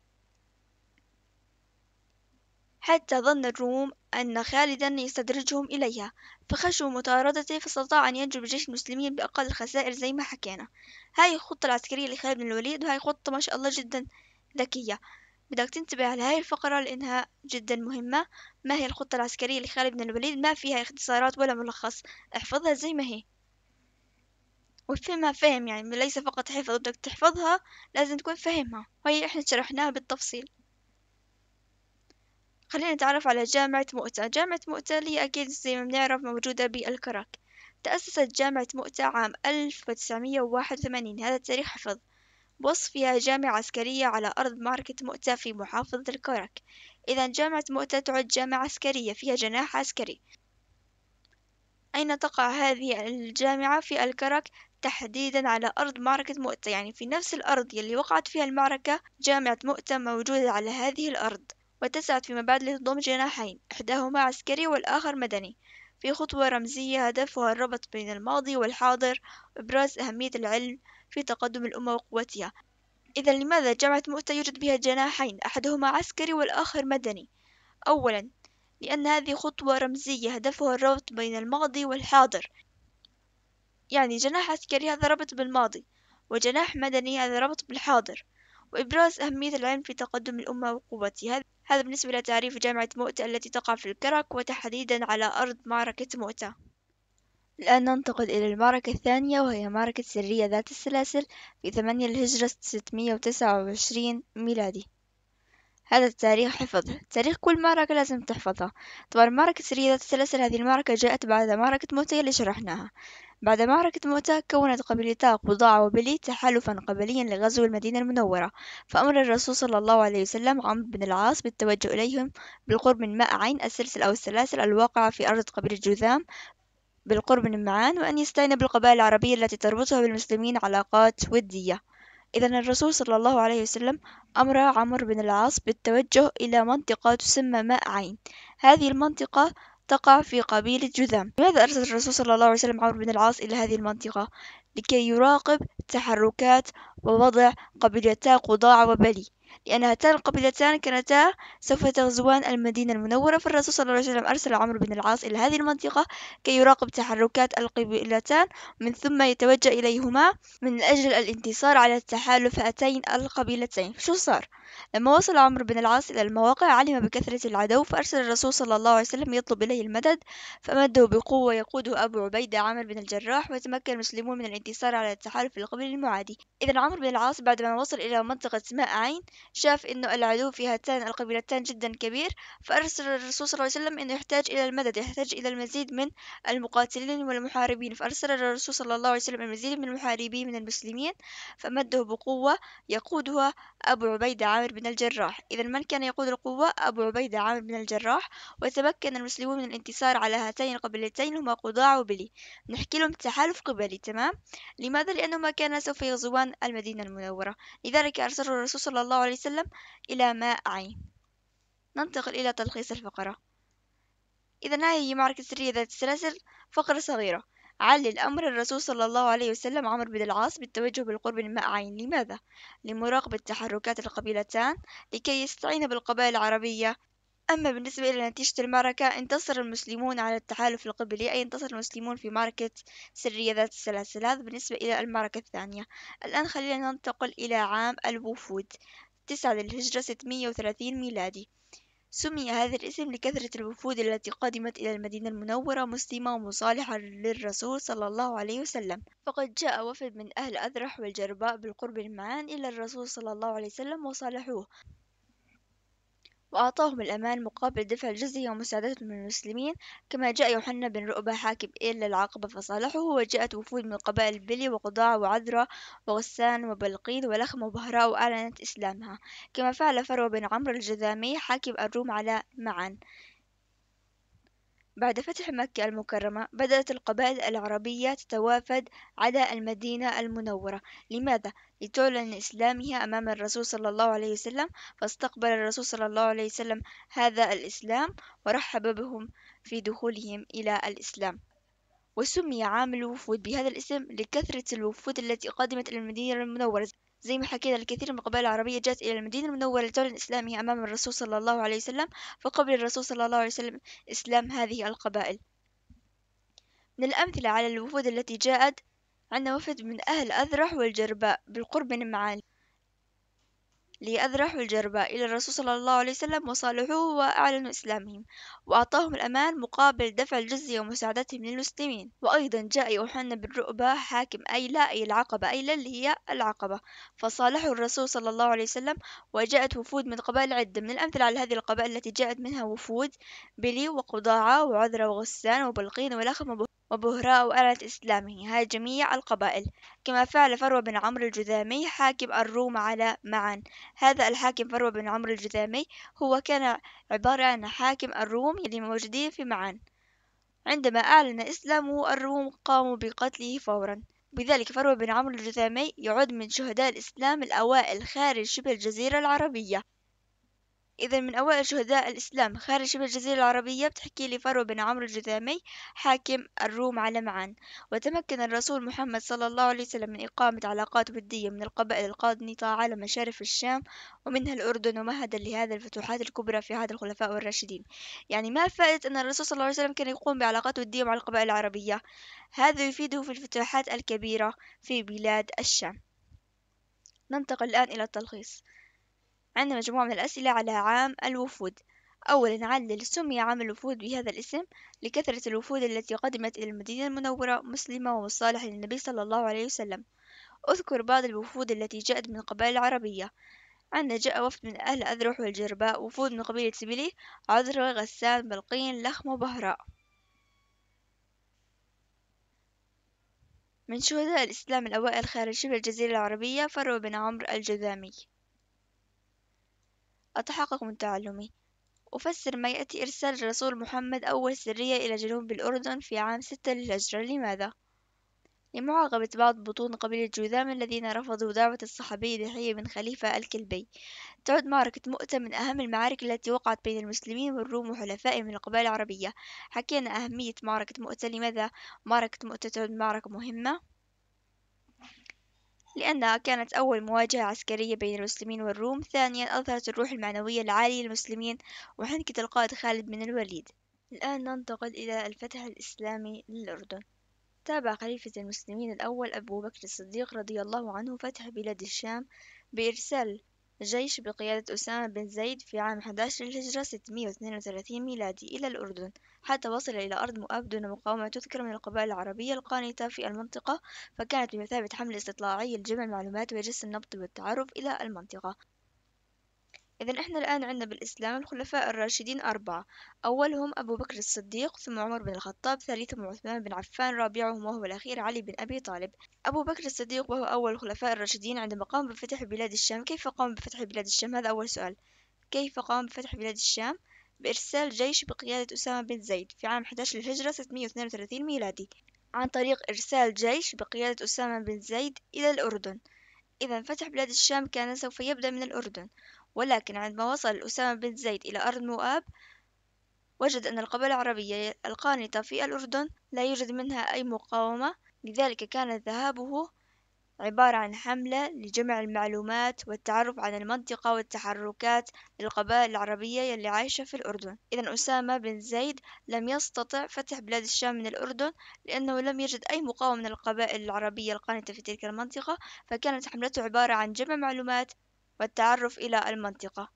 حتى ظن الروم أن خالدا يستدرجهم إليها، فخشوا مطاردته، فاستطاع أن ينجو بجيش المسلمين بأقل الخسائر زي ما حكينا. هاي الخطة العسكرية لخالد بن الوليد، وهاي خطة ما شاء الله جدا ذكية. بدك تنتبه على هاي الفقرة لأنها جدا مهمة. ما هي الخطة العسكرية لخالد بن الوليد؟ ما فيها اختصارات ولا ملخص، احفظها زي ما هي وفهمها فهم، يعني ليس فقط حفظ، بدك تحفظها لازم تكون فهمها، وهي احنا شرحناها بالتفصيل. خلينا نتعرف على جامعة مؤتة. جامعة مؤتة اللي هي أكيد زي ما بنعرف موجودة بالكرك. تأسست جامعة مؤتة عام ألف وتسعمية وواحد وثمانين، هذا التاريخ حفظ. وصفها جامعة عسكرية على أرض معركة مؤتة في محافظة الكرك. إذا جامعة مؤتة تعد جامعة عسكرية فيها جناح عسكري. أين تقع هذه الجامعة؟ في الكرك، تحديدا على أرض معركة مؤتة، يعني في نفس الأرض يلي وقعت فيها المعركة جامعة مؤتة موجودة على هذه الأرض. وتسعد فيما بعد لتضم جناحين، إحداهما عسكري والآخر مدني، في خطوة رمزية هدفها الربط بين الماضي والحاضر وإبراز أهمية العلم في تقدم الأمة وقوتها. إذا لماذا جامعة مؤتة يوجد بها جناحين أحدهما عسكري والآخر مدني؟ أولا لأن هذه خطوة رمزية هدفها الربط بين الماضي والحاضر، يعني جناح عسكري هذا ربط بالماضي، وجناح مدني هذا ربط بالحاضر، وإبراز أهمية العلم في تقدم الأمة وقوتها. هذا بالنسبة لتعريف جامعة مؤتة التي تقع في الكرك وتحديدا على أرض معركة مؤتة. الآن ننتقل إلى المعركة الثانية، وهي معركة سرية ذات السلاسل في ثمانية الهجرة ستمية وتسعة وعشرين ميلادي. هذا التاريخ حفظ. تاريخ كل معركة لازم تحفظها. طبعا معركة سرية ذات السلاسل هذه المعركة جاءت بعد معركة مؤتة اللي شرحناها. بعد معركة مؤتة كونت قبيلتا قضاع وبلي تحالفا قبليا لغزو المدينة المنورة، فأمر الرسول صلى الله عليه وسلم عمرو بن العاص بالتوجه إليهم بالقرب من ماء عين السلسل أو السلاسل الواقعة في أرض قبيلة جذام بالقرب من معان، وأن يستعين بالقبائل العربية التي تربطها بالمسلمين علاقات ودية. إذن الرسول صلى الله عليه وسلم أمر عمرو بن العاص بالتوجه إلى منطقة تسمى ماء عين. هذه المنطقة تقع في قبيلة جذام. لماذا أرسل الرسول صلى الله عليه وسلم عمرو بن العاص إلى هذه المنطقة؟ لكي يراقب تحركات ووضع قبيلتا قضاع وبلي، لأن هاتان القبيلتان كانتا سوف تغزوان المدينة المنورة، فالرسول صلى الله عليه وسلم أرسل عمرو بن العاص إلى هذه المنطقة كي يراقب تحركات القبيلتان، من ثم يتوجه إليهما من أجل الانتصار على تحالف هاتين القبيلتين. شو صار؟ لما وصل عمرو بن العاص إلى المواقع علم بكثرة العدو، فأرسل الرسول صلى الله عليه وسلم يطلب إليه المدد، فمده بقوة يقوده أبو عبيدة عامر بن الجراح، وتمكن المسلمون من الانتصار على التحالف القبيلي المعادي. إذا عمرو بن العاص بعدما وصل إلى منطقة ماء عين شاف إنه العدو في هاتان القبيلتان جدا كبير، فأرسل الرسول صلى الله عليه وسلم إنه يحتاج إلى المدد، يحتاج إلى المزيد من المقاتلين والمحاربين، فأرسل الرسول صلى الله عليه وسلم المزيد من المحاربين من المسلمين، فمده بقوة يقودها أبو عبيدة عامر بن الجراح. إذا من كان يقود القوة؟ أبو عبيدة عامر بن الجراح. وتمكن المسلمون من الانتصار على هاتين القبيلتين هما قضاع وبلي. نحكي لهم تحالف قبلي، تمام؟ لماذا؟ لأنهما كانا سوف يغزوان المدينة المنورة، لذلك أرسله الرسول صلى الله عليه وسلم إلى ماء عين. ننتقل إلى تلخيص الفقرة. إذا هذه معركة سرية ذات السلاسل. فقرة صغيرة. علل أمر الرسول صلى الله عليه وسلم عمرو بن العاص بالتوجه بالقرب من ماء عين. لماذا؟ لمراقبة تحركات القبيلتان، لكي يستعين بالقبائل العربية أما بالنسبة إلى نتيجة المعركة، انتصر المسلمون على التحالف القبلي، أي انتصر المسلمون في معركة سرية ذات السلاسل. هذا بالنسبة إلى المعركة الثانية. الآن خلينا ننتقل إلى عام الوفود، تسعة للهجرة ستمائة وثلاثين ميلادي. سمي هذا الاسم لكثرة الوفود التي قدمت إلى المدينة المنورة مسلمة ومصالحة للرسول صلى الله عليه وسلم. فقد جاء وفد من أهل أذرح والجرباء بالقرب المعان إلى الرسول صلى الله عليه وسلم وصالحوه، وأعطاهم الأمان مقابل دفع الجزية ومساعدتهم من المسلمين. كما جاء يوحنا بن رؤبة حاكم إلى العقبة فصالحه، وجاءت وفود من قبائل بلي وقضاع وعذرة وغسان وبلقيد ولخم وبهراء وأعلنت إسلامها. كما فعل فروة بن عمرو الجذامي حاكم الروم على معا. بعد فتح مكة المكرمة بدأت القبائل العربية تتوافد على المدينة المنورة. لماذا؟ لتعلن إسلامها أمام الرسول صلى الله عليه وسلم. فاستقبل الرسول صلى الله عليه وسلم هذا الإسلام ورحب بهم في دخولهم إلى الإسلام. وسمي عام الوفود بهذا الاسم لكثرة الوفود التي قدمت إلى المدينة المنورة. زي ما حكينا، الكثير من القبائل العربية جاءت إلى المدينة المنورة لتعلن إسلامها أمام الرسول صلى الله عليه وسلم. فقبل الرسول صلى الله عليه وسلم إسلام هذه القبائل. من الأمثلة على الوفود التي جاءت، عندنا وفد من أهل أذرح والجرباء بالقرب من معاني لأذرح والجرباء إلى الرسول صلى الله عليه وسلم وصالحوه وأعلنوا إسلامهم، وأعطاهم الأمان مقابل دفع الجزية ومساعدتهم للمسلمين. وأيضا جاء يوحنا بن رؤبة حاكم أيلة، أي العقبة، أيلة اللي هي العقبة، فصالحوا الرسول صلى الله عليه وسلم. وجاءت وفود من قبائل عدة. من الأمثلة على هذه القبائل التي جاءت منها وفود بلي وقضاعة وعذرة وغسان وبلقين ولخم وبهراء وأعلنت إسلامه، هذه جميع القبائل. كما فعل فروة بن عمرو الجذامي حاكم الروم على معا. هذا الحاكم فروة بن عمرو الجذامي هو كان عبارة عن حاكم الروم اللي موجودين في معان. عندما أعلن إسلامه الروم قاموا بقتله فورا. بذلك فروة بن عمرو الجذامي يعد من شهداء الإسلام الأوائل خارج شبه الجزيرة العربية. إذا من أوائل شهداء الإسلام خارج شبه الجزيرة العربية بتحكي لي فروة بن عمرو الجذامي حاكم الروم على معان. وتمكن الرسول محمد صلى الله عليه وسلم من إقامة علاقات ودية من القبائل القانطة على مشارف الشام ومنها الأردن، ومهدا لهذا الفتوحات الكبرى في عهد الخلفاء الراشدين. يعني ما فائدة أن الرسول صلى الله عليه وسلم كان يقوم بعلاقات ودية مع القبائل العربية؟ هذا يفيده في الفتوحات الكبيرة في بلاد الشام. ننتقل الآن إلى التلخيص. عندنا مجموعة من الأسئلة على عام الوفود. أولا، علل. سمي عام الوفود بهذا الاسم لكثرة الوفود التي قدمت إلى المدينة المنورة مسلمة ومصالحة للنبي صلى الله عليه وسلم. أذكر بعض الوفود التي جاءت من القبائل العربية. عندنا جاء وفد من أهل أذرح والجرباء، وفود من قبيلة سبيلي، عذرة، غسان، بلقين، لخم وبهراء. من شهداء الإسلام الأوائل خارج شبه الجزيرة العربية فروة بن عمرو الجذامي. أتحقق من تعلمي. أفسر ما يأتي. إرسال الرسول محمد أول سرية إلى جنوب الأردن في عام ستة للهجرة. لماذا؟ لمعاقبة بعض بطون قبيلة جذام الذين رفضوا دعوة الصحابي دحية بن خليفة الكلبي. تعد معركة مؤتة من أهم المعارك التي وقعت بين المسلمين والروم وحلفائهم من القبائل العربية. حكينا أهمية معركة مؤتة. لماذا معركة مؤتة تعد معركة مهمة؟ لأنها كانت أول مواجهة عسكرية بين المسلمين والروم. ثانيا، أظهرت الروح المعنوية العالية للمسلمين وحنكة القائد خالد بن الوليد. الآن ننتقل إلى الفتح الإسلامي للأردن. تابع خليفة المسلمين الأول أبو بكر الصديق رضي الله عنه فتح بلاد الشام بإرسال جيش بقيادة أسامة بن زيد في عام أحد عشر للهجرة ستمائة واثنين وثلاثين ميلادي إلى الأردن، حتى وصل إلى أرض مؤاب دون مقاومة تذكر من القبائل العربية القانطة في المنطقة، فكانت بمثابة حملة استطلاعية لجمع المعلومات وجس النبض والتعرف إلى المنطقة. إذا إحنا الآن عندنا بالإسلام الخلفاء الراشدين أربعة. أولهم أبو بكر الصديق، ثم عمر بن الخطاب، ثالثهم عثمان بن عفان، رابعهم وهو الأخير علي بن أبي طالب. أبو بكر الصديق وهو أول الخلفاء الراشدين عندما قام بفتح بلاد الشام. كيف قام بفتح بلاد الشام؟ هذا أول سؤال. كيف قام بفتح بلاد الشام؟ بإرسال جيش بقيادة أسامة بن زيد في عام أحد عشر للهجرة ستمائة واثنين وثلاثين ميلادي، عن طريق إرسال جيش بقيادة أسامة بن زيد إلى الأردن. إذا فتح بلاد الشام كان سوف يبدأ من الأردن، ولكن عندما وصل أسامة بن زيد إلى أرض مؤاب وجد أن القبائل العربية القانطة في الأردن لا يوجد منها أي مقاومة، لذلك كان ذهابه عبارة عن حملة لجمع المعلومات والتعرف على المنطقة والتحركات للقبائل العربية يلي عايشة في الأردن. إذا أسامة بن زيد لم يستطع فتح بلاد الشام من الأردن لأنه لم يجد أي مقاومة من القبائل العربية القانتة في تلك المنطقة، فكانت حملته عبارة عن جمع معلومات والتعرف إلى المنطقة.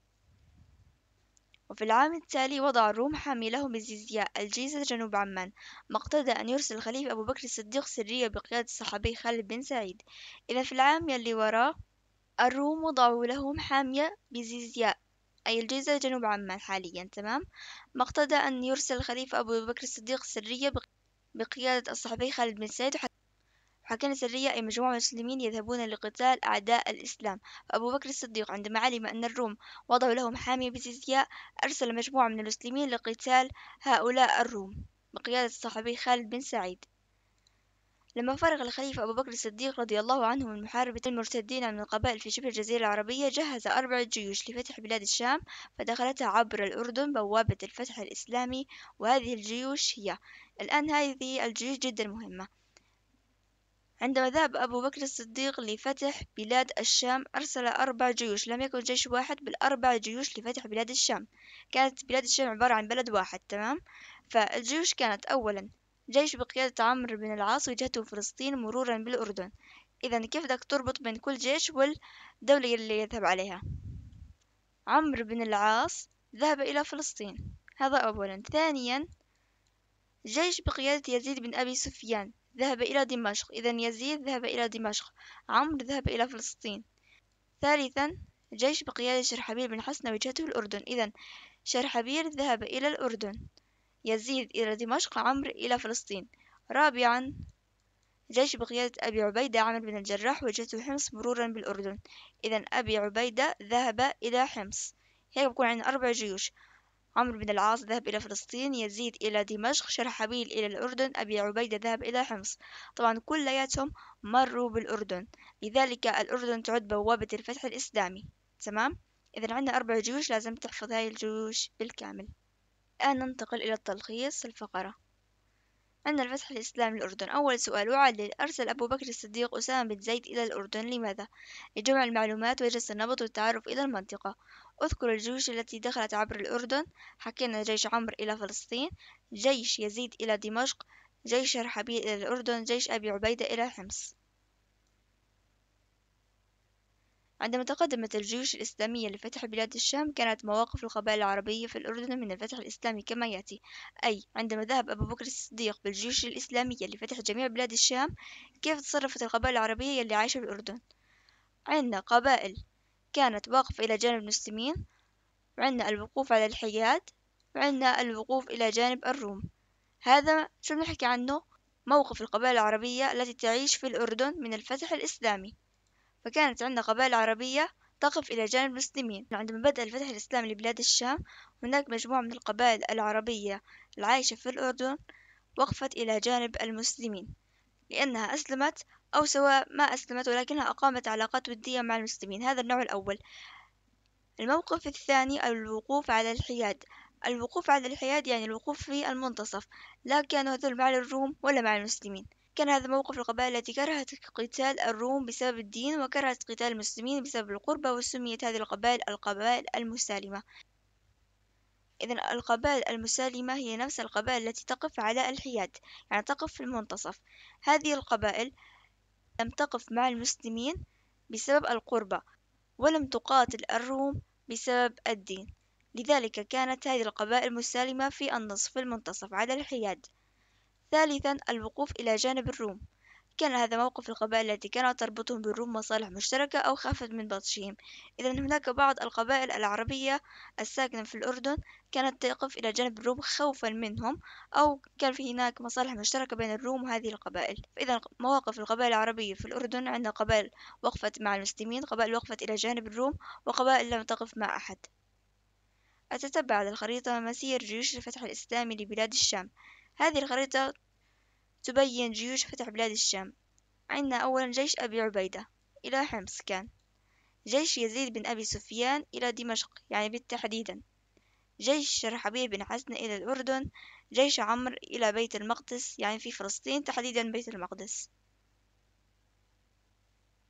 وفي العام التالي وضع الروم حاملهم بزيزياء الجيزة جنوب عمان، ما اقتضى أن يرسل الخليفة أبو بكر الصديق سرية بقيادة الصحابي خالد بن سعيد. إذا في العام يلي وراه الروم وضعوا لهم حامية بزيزياء أي الجيزة جنوب عمان حاليا، تمام، ما اقتضى أن يرسل الخليفة أبو بكر الصديق سرية بقيادة الصحابي خالد بن سعيد. وكان سرية أي مجموعة من المسلمين يذهبون لقتال أعداء الإسلام. فأبو بكر الصديق عندما علم أن الروم وضعوا لهم حامية بزيزياء أرسل مجموعة من المسلمين لقتال هؤلاء الروم بقيادة الصحابي خالد بن سعيد. لما فرغ الخليفة أبو بكر الصديق رضي الله عنه من محاربة المرتدين من القبائل في شبه الجزيرة العربية، جهز أربع جيوش لفتح بلاد الشام، فدخلتها عبر الأردن بوابة الفتح الإسلامي. وهذه الجيوش هي الآن هذه الجيوش جدا مهمة. عندما ذهب أبو بكر الصديق لفتح بلاد الشام أرسل أربع جيوش، لم يكن جيش واحد بل أربع جيوش لفتح بلاد الشام. كانت بلاد الشام عبارة عن بلد واحد، تمام. فالجيوش كانت أولا جيش بقيادة عمرو بن العاص وجهته فلسطين مرورا بالأردن. إذا كيف بدك تربط بين كل جيش والدولة اللي يذهب عليها؟ عمرو بن العاص ذهب إلى فلسطين، هذا أولا. ثانيا جيش بقيادة يزيد بن أبي سفيان ذهب إلى دمشق، إذا يزيد ذهب إلى دمشق، عمرو ذهب إلى فلسطين. ثالثا جيش بقيادة شرحبيل بن حسن وجهته الأردن، إذا شرحبيل ذهب إلى الأردن، يزيد إلى دمشق، عمرو إلى فلسطين. رابعا جيش بقيادة أبي عبيدة عامر بن الجراح وجهته حمص مرورا بالأردن، إذا أبي عبيدة ذهب إلى حمص. هيك بكون عندنا أربع جيوش: عمرو بن العاص ذهب إلى فلسطين، يزيد إلى دمشق، شرحبيل إلى الأردن، أبي عبيدة ذهب إلى حمص. طبعا كلياتهم مروا بالأردن، لذلك الأردن تعد بوابة الفتح الإسلامي، تمام. إذا عندنا أربع جيوش، لازم تحفظ هاي الجيوش بالكامل. الآن ننتقل إلى التلخيص الفقرة. عندنا الفتح الإسلامي للأردن. أول سؤال: وعلل، أرسل أبو بكر الصديق أسامة بن زيد إلى الأردن لماذا؟ لجمع المعلومات وجس النبض والتعرف إلى المنطقة. اذكر الجيوش التي دخلت عبر الأردن. حكينا جيش عمرو إلى فلسطين، جيش يزيد إلى دمشق، جيش شرحبيل إلى الأردن، جيش أبي عبيدة إلى حمص. عندما تقدمت الجيوش الإسلامية لفتح بلاد الشام، كانت مواقف القبائل العربية في الأردن من الفتح الإسلامي كما يأتي. أي عندما ذهب أبو بكر الصديق بالجيوش الإسلامية لفتح جميع بلاد الشام، كيف تصرفت القبائل العربية اللي عايشة بالأردن؟ عندنا قبائل كانت واقفة إلى جانب المسلمين، وعندنا الوقوف على الحياد، وعندنا الوقوف إلى جانب الروم. هذا شو بنحكي عنه؟ موقف القبائل العربية التي تعيش في الأردن من الفتح الإسلامي. فكانت عندنا قبائل عربية تقف إلى جانب المسلمين. عندما بدأ الفتح الإسلامي لبلاد الشام، هناك مجموعة من القبائل العربية العايشة في الأردن وقفت إلى جانب المسلمين لأنها أسلمت، أو سواء ما أسلمت ولكنها أقامت علاقات ودية مع المسلمين. هذا النوع الأول. الموقف الثاني الوقوف على الحياد. الوقوف على الحياد يعني الوقوف في المنتصف، لا كانوا هذول مع الروم ولا مع المسلمين. كان هذا موقف القبائل التي كرهت قتال الروم بسبب الدين وكرهت قتال المسلمين بسبب القربة، وسميت هذه القبائل القبائل المسالمة. إذن القبائل المسالمة هي نفس القبائل التي تقف على الحياد، يعني تقف في المنتصف. هذه القبائل لم تقف مع المسلمين بسبب القربة، ولم تقاتل الروم بسبب الدين، لذلك كانت هذه القبائل مسالمة في النصف، في المنتصف على الحياد. ثالثا الوقوف إلى جانب الروم. كان هذا موقف القبائل التي كانت تربطهم بالروم مصالح مشتركة أو خافت من بطشهم. إذا هناك بعض القبائل العربية الساكنة في الأردن كانت تقف إلى جانب الروم خوفا منهم، أو كان في هناك مصالح مشتركة بين الروم وهذه القبائل. فإذا مواقف القبائل العربية في الأردن: عندنا قبائل وقفت مع المسلمين، قبائل وقفت إلى جانب الروم، وقبائل لم تقف مع أحد. أتتبع على الخريطة مسير جيوش الفتح الإسلامي لبلاد الشام. هذه الخريطة تبين جيوش فتح بلاد الشام. عندنا أولا جيش أبي عبيدة إلى حمص، كان جيش يزيد بن أبي سفيان إلى دمشق يعني بالتحديدا، جيش شرحبيل بن حسن إلى الأردن، جيش عمرو إلى بيت المقدس يعني في فلسطين تحديدا بيت المقدس.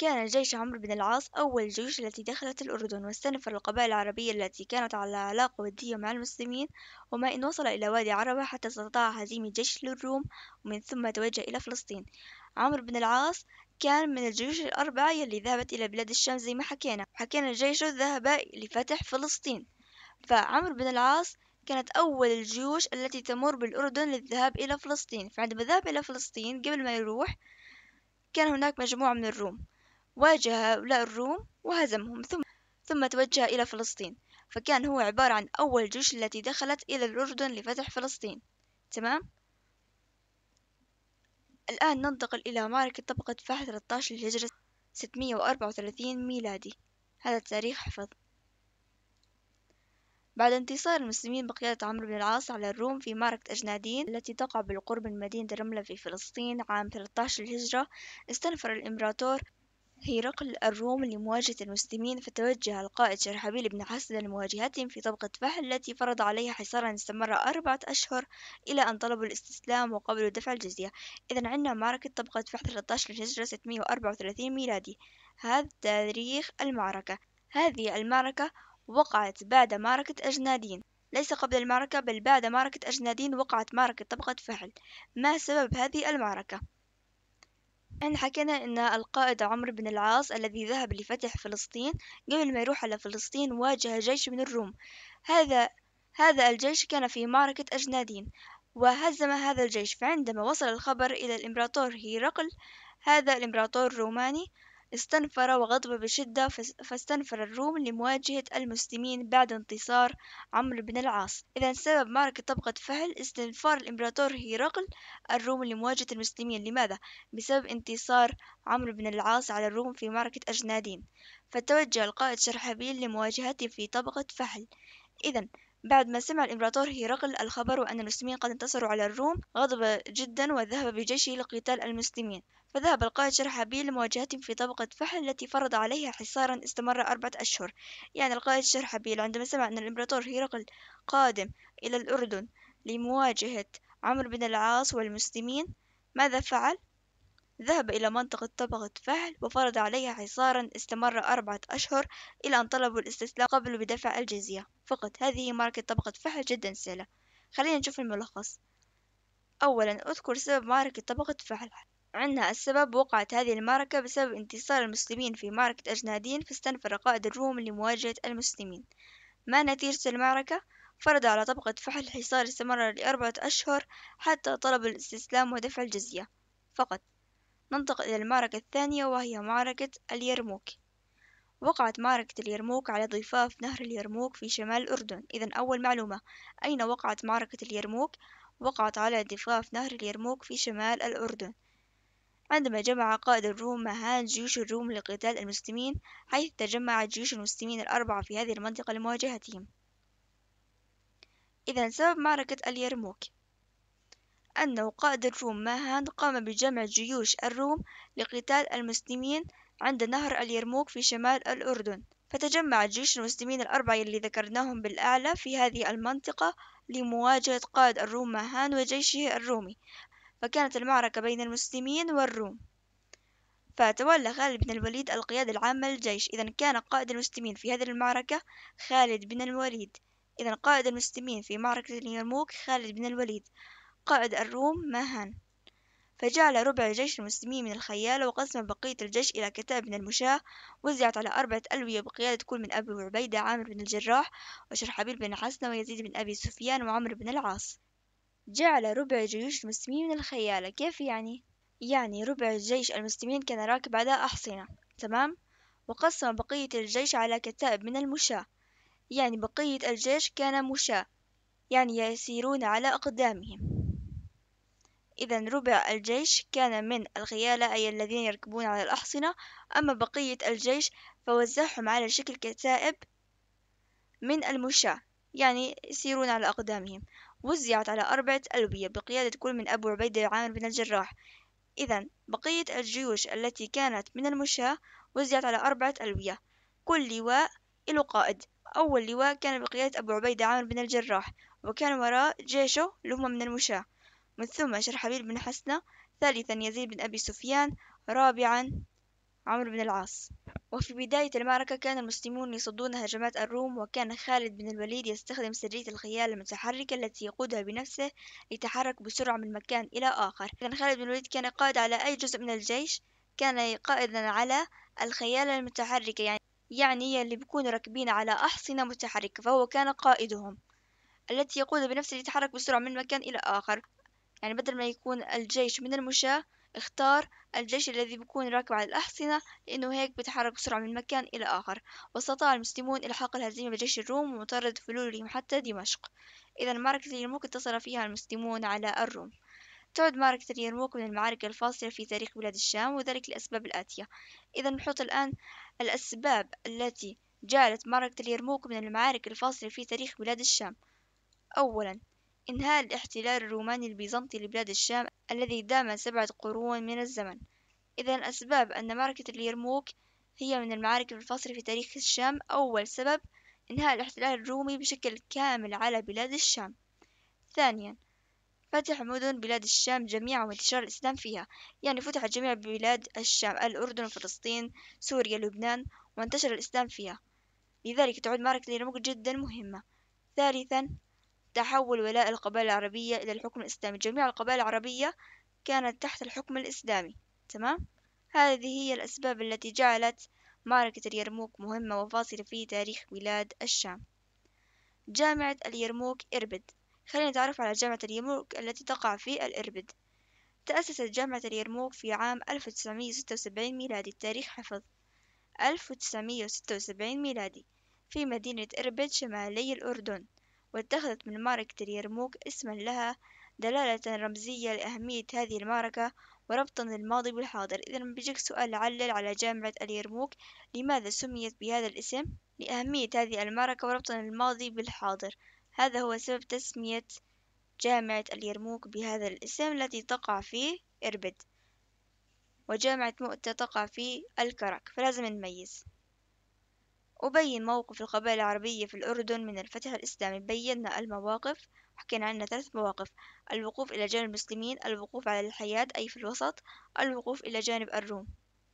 كان جيش عمرو بن العاص أول الجيوش التي دخلت الأردن، واستنفر القبائل العربية التي كانت على علاقة ودية مع المسلمين، وما إن وصل إلى وادي عربة حتى استطاع هزيمة جيش للروم، ومن ثم توجه إلى فلسطين. عمرو بن العاص كان من الجيوش الأربعة يلي ذهبت إلى بلاد الشام زي ما حكينا، حكينا جيشه ذهب لفتح فلسطين. فعمرو بن العاص كانت أول الجيوش التي تمر بالأردن للذهاب إلى فلسطين. فعندما ذهب إلى فلسطين قبل ما يروح كان هناك مجموعة من الروم، واجه هؤلاء الروم وهزمهم، ثم ثم توجه إلى فلسطين. فكان هو عبارة عن أول جيوش التي دخلت إلى الأردن لفتح فلسطين. تمام. الآن ننتقل إلى معركة طبقة فاح ثلاثة عشر للهجرة ستمائة وأربعة وثلاثين ميلادي. هذا التاريخ حفظ. بعد انتصار المسلمين بقيادة عمرو بن العاص على الروم في معركة أجنادين التي تقع بالقرب من مدينة رملة في فلسطين عام ثلاثة عشر للهجرة، استنفر الإمبراطور هرقل الروم لمواجهة المسلمين، فتوجه القائد شرحبيل بن حسن لمواجهتهم في طبقة فحل التي فرض عليها حصارا استمر أربعة أشهر إلى أن طلبوا الاستسلام وقبلوا دفع الجزية. إذا عندنا معركة طبقة فحل ثلاثة عشر للهجرة ستمائة وأربعة وثلاثين ميلادي. هذا تاريخ المعركة. هذه المعركة وقعت بعد معركة أجنادين، ليس قبل المعركة بل بعد معركة أجنادين وقعت معركة طبقة فحل. ما سبب هذه المعركة؟ إحنا حكينا إن القائد عمرو بن العاص الذي ذهب لفتح فلسطين قبل ما يروح على فلسطين واجه جيش من الروم. هذا هذا الجيش كان في معركة أجنادين وهزم هذا الجيش. فعندما وصل الخبر إلى الإمبراطور هرقل، هذا الإمبراطور الروماني استنفر وغضب بشدة، فاستنفر الروم لمواجهة المسلمين بعد انتصار عمرو بن العاص. إذا سبب معركة طبقة فحل استنفار الإمبراطور هرقل الروم لمواجهة المسلمين. لماذا؟ بسبب انتصار عمرو بن العاص على الروم في معركة أجنادين، فتوجه القائد شرحبيل لمواجهته في طبقة فحل. إذا بعد ما سمع الإمبراطور هرقل الخبر وأن المسلمين قد انتصروا على الروم غضب جدا وذهب بجيشه لقتال المسلمين. فذهب القائد شرحبيل لمواجهتهم في طبقة فحل التي فرض عليها حصارا استمر أربعة أشهر. يعني القائد شرحبيل عندما سمع أن الإمبراطور هرقل قادم إلى الأردن لمواجهة عمرو بن العاص والمسلمين، ماذا فعل؟ ذهب إلى منطقة طبقة فحل وفرض عليها حصارا استمر أربعة أشهر إلى أن طلبوا الاستسلام قبلوا بدفع الجزية فقط. هذه معركة طبقة فحل جدا سهلة. خلينا نشوف الملخص. أولا أذكر سبب معركة طبقة فحل. عندنا السبب: وقعت هذه المعركة بسبب انتصار المسلمين في معركة أجنادين، فاستنفر قائد الروم لمواجهة المسلمين. ما نتيجة المعركة؟ فرض على طبقة فحل حصار استمر لأربعة أشهر حتى طلب الاستسلام ودفع الجزية فقط. ننتقل إلى المعركة الثانية وهي معركة اليرموك. وقعت معركة اليرموك على ضفاف نهر اليرموك في شمال الأردن. إذن أول معلومة، أين وقعت معركة اليرموك؟ وقعت على ضفاف نهر اليرموك في شمال الأردن، عندما جمع قائد الروم مهان جيوش الروم لقتال المسلمين، حيث تجمعت جيوش المسلمين الأربعة في هذه المنطقة لمواجهتهم. إذن سبب معركة اليرموك أنه قائد الروم ماهان قام بجمع جيوش الروم لقتال المسلمين عند نهر اليرموك في شمال الأردن، فتجمعت جيوش المسلمين الأربعة اللي ذكرناهم بالأعلى في هذه المنطقة لمواجهة قائد الروم ماهان وجيشه الرومي. فكانت المعركة بين المسلمين والروم، فتولى خالد بن الوليد القيادة العامة للجيش. إذا كان قائد المسلمين في هذه المعركة خالد بن الوليد. إذا قائد المسلمين في معركة اليرموك خالد بن الوليد، قائد الروم ماهان. فجعل ربع جيش المسلمين من الخيالة وقسم بقية الجيش إلى كتائب من المشاة، وزعت على أربعة ألوية بقيادة كل من أبي عبيدة عامر بن الجراح وشرحبيل بن حسنة ويزيد بن أبي سفيان وعمرو بن العاص. جعل ربع جيوش المسلمين من الخيالة، كيف يعني؟ يعني ربع جيش المسلمين كان راكب على أحصنة، تمام؟ وقسم بقية الجيش على كتائب من المشاة، يعني بقية الجيش كان مشاة، يعني يسيرون على أقدامهم. إذا ربع الجيش كان من الخيالة أي الذين يركبون على الأحصنة، أما بقية الجيش فوزعهم على شكل كتائب من المشاة، يعني يسيرون على أقدامهم. وزعت على أربعة ألوية بقيادة كل من أبو عبيدة عامر بن الجراح. إذا بقية الجيوش التي كانت من المشاة وزعت على أربعة ألوية، كل لواء له قائد. أول لواء كان بقيادة أبو عبيدة عامر بن الجراح، وكان وراء جيشه اللي هم من المشاة، من ثم شرحبيل بن حسنة، ثالثا يزيد بن أبي سفيان، رابعا عمرو بن العاص. وفي بداية المعركة كان المسلمون يصدون هجمات الروم، وكان خالد بن الوليد يستخدم سرية الخيال المتحركة التي يقودها بنفسه ليتحرك بسرعة من مكان إلى آخر. إذن خالد بن الوليد كان قائد على أي جزء من الجيش؟ كان قائدا على الخيال المتحركة، يعني يعني اللي بيكونوا راكبين على أحصنة متحركة، فهو كان قائدهم التي يقود بنفسه ليتحرك بسرعة من مكان إلى آخر. يعني بدل ما يكون الجيش من المشاة، اختار الجيش الذي بيكون راكب على الأحصنة، لأنه هيك بيتحرك بسرعة من مكان إلى آخر. واستطاع المسلمون إلحاق الهزيمة بجيش الروم ومطارد فلولهم حتى دمشق. إذا معركة اليرموك انتصر فيها المسلمون على الروم. تعد معركة اليرموك من المعارك الفاصلة في تاريخ بلاد الشام، وذلك لأسباب الآتية. إذا نحط الآن الأسباب التي جعلت معركة اليرموك من المعارك الفاصلة في تاريخ بلاد الشام. أولا، إنهاء الاحتلال الروماني البيزنطي لبلاد الشام الذي دام سبعة قرون من الزمن. إذا أسباب أن معركة اليرموك هي من المعارك الفاصلة في تاريخ الشام. أول سبب، إنهاء الاحتلال الرومي بشكل كامل على بلاد الشام. ثانيا، فتح مدن بلاد الشام جميعا وانتشار الإسلام فيها، يعني فتحت جميع بلاد الشام، الأردن، فلسطين، سوريا، لبنان، وانتشر الإسلام فيها. لذلك تعد معركة اليرموك جدا مهمة. ثالثا، تحول ولاء القبائل العربية إلى الحكم الإسلامي. جميع القبائل العربية كانت تحت الحكم الإسلامي. تمام. هذه هي الأسباب التي جعلت معركة اليرموك مهمة وفاصلة في تاريخ بلاد الشام. جامعة اليرموك إربد. خلينا نتعرف على جامعة اليرموك التي تقع في الإربد. تأسست جامعة اليرموك في عام ألف وتسعمائة وستة وسبعين ميلادي، التاريخ حفظ ألف وتسعمائة وستة وسبعين ميلادي، في مدينة إربد شمالي الأردن. واتخذت من معركة اليرموك اسما لها، دلالة رمزية لأهمية هذه المعركة وربطا للماضي بالحاضر. إذا بيجيك سؤال علل على جامعة اليرموك، لماذا سميت بهذا الاسم؟ لأهمية هذه المعركة وربطا للماضي بالحاضر. هذا هو سبب تسمية جامعة اليرموك بهذا الاسم التي تقع في إربد. وجامعة مؤتة تقع في الكرك، فلازم نميز. أبين موقف القبائل العربية في الأردن من الفتح الإسلامي. بينا المواقف، حكينا عنها ثلاث مواقف: الوقوف إلى جانب المسلمين، الوقوف على الحياد أي في الوسط، الوقوف إلى جانب الروم.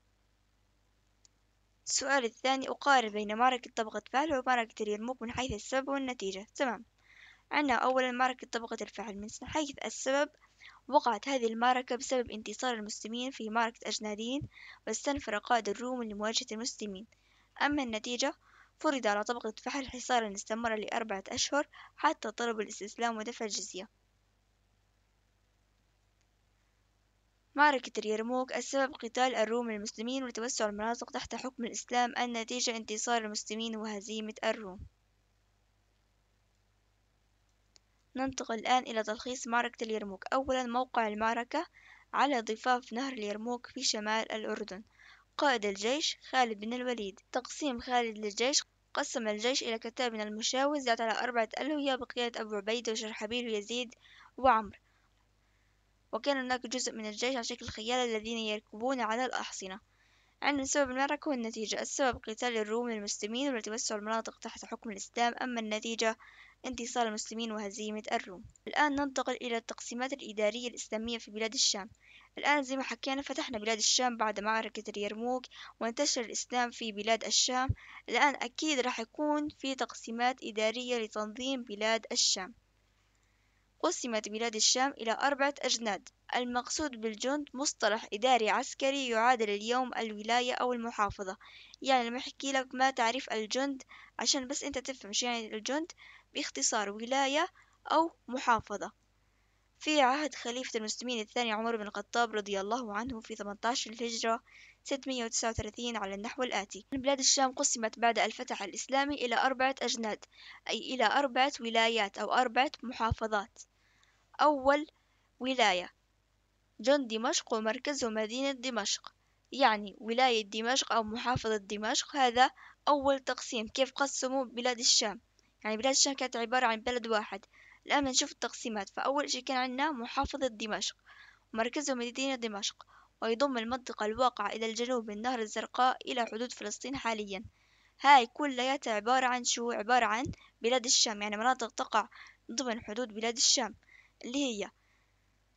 السؤال الثاني، أقارن بين معركة طبقة فعل ومعركة اليرموك من حيث السبب والنتيجة. تمام. عندنا أولا معركة طبقة الفعل. من حيث السبب، وقعت هذه المعركة بسبب انتصار المسلمين في معركة أجنادين، واستنفر قائد الروم لمواجهة المسلمين. أما النتيجة، فرض على طبقة فحل حصارا استمر لأربعة أشهر حتى طلبوا الاستسلام ودفع الجزية. معركة اليرموك، السبب قتال الروم المسلمين وتوسع المناطق تحت حكم الإسلام. النتيجة انتصار المسلمين وهزيمة الروم. ننتقل الآن إلى تلخيص معركة اليرموك. أولا، موقع المعركة على ضفاف نهر اليرموك في شمال الأردن. قائد الجيش خالد بن الوليد. تقسيم خالد للجيش: قسم الجيش إلى كتائب من المشاوذ ذات على أربعة ألوية بقيادة أبو عبيدة وشرحبيل ويزيد وعمرو. وكان هناك جزء من الجيش على شكل خيال الذين يركبون على الأحصنة. عندنا سبب المعركة والنتيجة. السبب قتال الروم للمسلمين وتوسع المناطق تحت حكم الإسلام. أما النتيجة، انتصار المسلمين وهزيمة الروم. الآن ننتقل إلى التقسيمات الإدارية الإسلامية في بلاد الشام. الآن زي ما حكينا، فتحنا بلاد الشام بعد معركة اليرموك وانتشر الإسلام في بلاد الشام. الآن أكيد راح يكون في تقسيمات إدارية لتنظيم بلاد الشام. قسمت بلاد الشام إلى أربعة أجناد. المقصود بالجند مصطلح إداري عسكري يعادل اليوم الولاية أو المحافظة. يعني لما أحكي لك ما تعريف الجند، عشان بس أنت تفهم شو يعني الجند، باختصار ولاية أو محافظة. في عهد خليفة المسلمين الثاني عمر بن الخطاب رضي الله عنه في ثمانية عشر الهجرة ستمائة وتسعة وثلاثين على النحو الآتي: بلاد الشام قسمت بعد الفتح الإسلامي إلى أربعة أجناد، أي إلى أربعة ولايات أو أربعة محافظات. أول ولاية جند دمشق ومركزه مدينة دمشق، يعني ولاية دمشق أو محافظة دمشق. هذا أول تقسيم. كيف قسموا بلاد الشام؟ يعني بلاد الشام كانت عبارة عن بلد واحد. الآن نشوف التقسيمات. فأول شيء كان عندنا محافظة دمشق ومركزه مدينة دمشق، ويضم المنطقة الواقعة إلى الجنوب من نهر الزرقاء إلى حدود فلسطين حاليا. هاي كلها عبارة عن شو؟ عبارة عن بلاد الشام، يعني مناطق تقع ضمن حدود بلاد الشام، اللي هي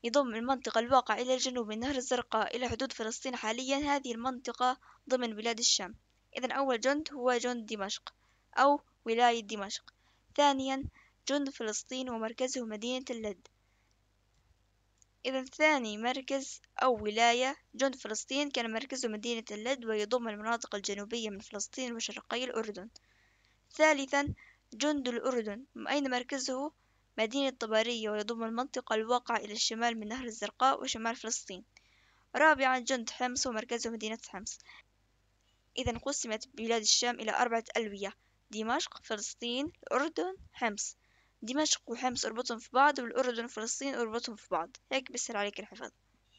يضم المنطقة الواقعة إلى الجنوب من نهر الزرقاء إلى حدود فلسطين حاليا. هذه المنطقة ضمن بلاد الشام. إذن أول جند هو جند دمشق أو ولاية دمشق. ثانيا جند فلسطين ومركزه مدينة اللد. إذا ثاني مركز أو ولاية جند فلسطين كان مركزه مدينة اللد ويضم المناطق الجنوبية من فلسطين وشرقي الأردن. ثالثا جند الأردن أين مركزه مدينة طبرية ويضم المنطقة الواقعة إلى الشمال من نهر الزرقاء وشمال فلسطين. رابعا جند حمص ومركزه مدينة حمص. إذا قسمت بلاد الشام إلى أربعة ألوية: دمشق، فلسطين، الأردن، حمص. دمشق وحمص اربطهم في بعض، والأردن وفلسطين اربطهم في بعض، هيك بيسهل عليك الحفظ.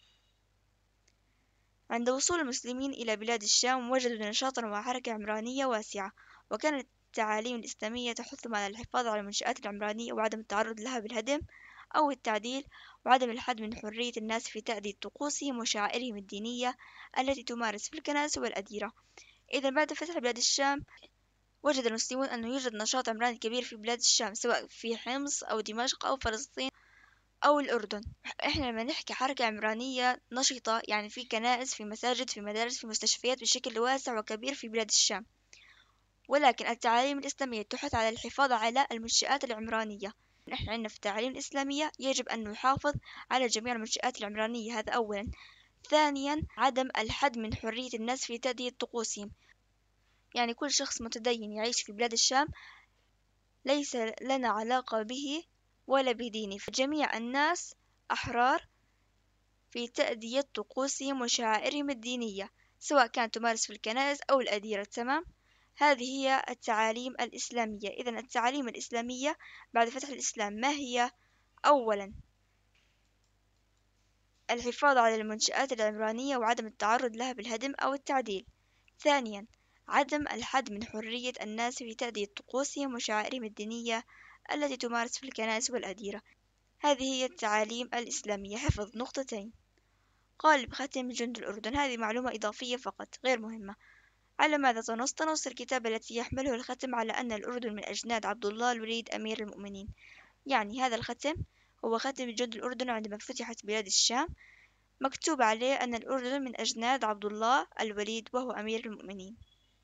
عند وصول المسلمين إلى بلاد الشام وجدوا نشاطا وحركة عمرانية واسعة، وكانت التعاليم الإسلامية تحثهم على الحفاظ على المنشآت العمرانية وعدم التعرض لها بالهدم أو التعديل، وعدم الحد من حرية الناس في تأدية طقوسهم وشعائرهم الدينية التي تمارس في الكنائس والأديرة. إذا بعد فتح بلاد الشام وجد المسلمون أنه يوجد نشاط عمراني كبير في بلاد الشام، سواء في حمص أو دمشق أو فلسطين أو الأردن. إحنا لما نحكي حركة عمرانية نشطة يعني في كنائس، في مساجد، في مدارس، في مستشفيات بشكل واسع وكبير في بلاد الشام. ولكن التعاليم الإسلامية تحث على الحفاظ على المنشآت العمرانية. إحنا عندنا في التعاليم الإسلامية يجب أن نحافظ على جميع المنشآت العمرانية، هذا أولا. ثانيا عدم الحد من حرية الناس في تأدية طقوسهم، يعني كل شخص متدين يعيش في بلاد الشام ليس لنا علاقة به ولا بدينه، فجميع الناس أحرار في تأدية طقوسهم وشعائرهم الدينية، سواء كانت تمارس في الكنائس أو الأديرة. تمام؟ هذه هي التعاليم الإسلامية. إذن التعاليم الإسلامية بعد فتح الإسلام ما هي؟ أولا الحفاظ على المنشآت العمرانية وعدم التعرض لها بالهدم أو التعديل. ثانيا عدم الحد من حرية الناس في تأدية طقوسهم وشعائرهم الدينية التي تمارس في الكنائس والأديرة. هذه هي التعاليم الإسلامية. حفظ نقطتين. قالب ختم جند الأردن، هذه معلومة إضافية فقط غير مهمة. على ماذا تنص؟ تنص الكتاب التي يحمله الختم على أن الأردن من أجناد عبد الله الوليد أمير المؤمنين. يعني هذا الختم هو ختم جند الأردن عندما فتحت بلاد الشام، مكتوب عليه أن الأردن من أجناد عبد الله الوليد وهو أمير المؤمنين.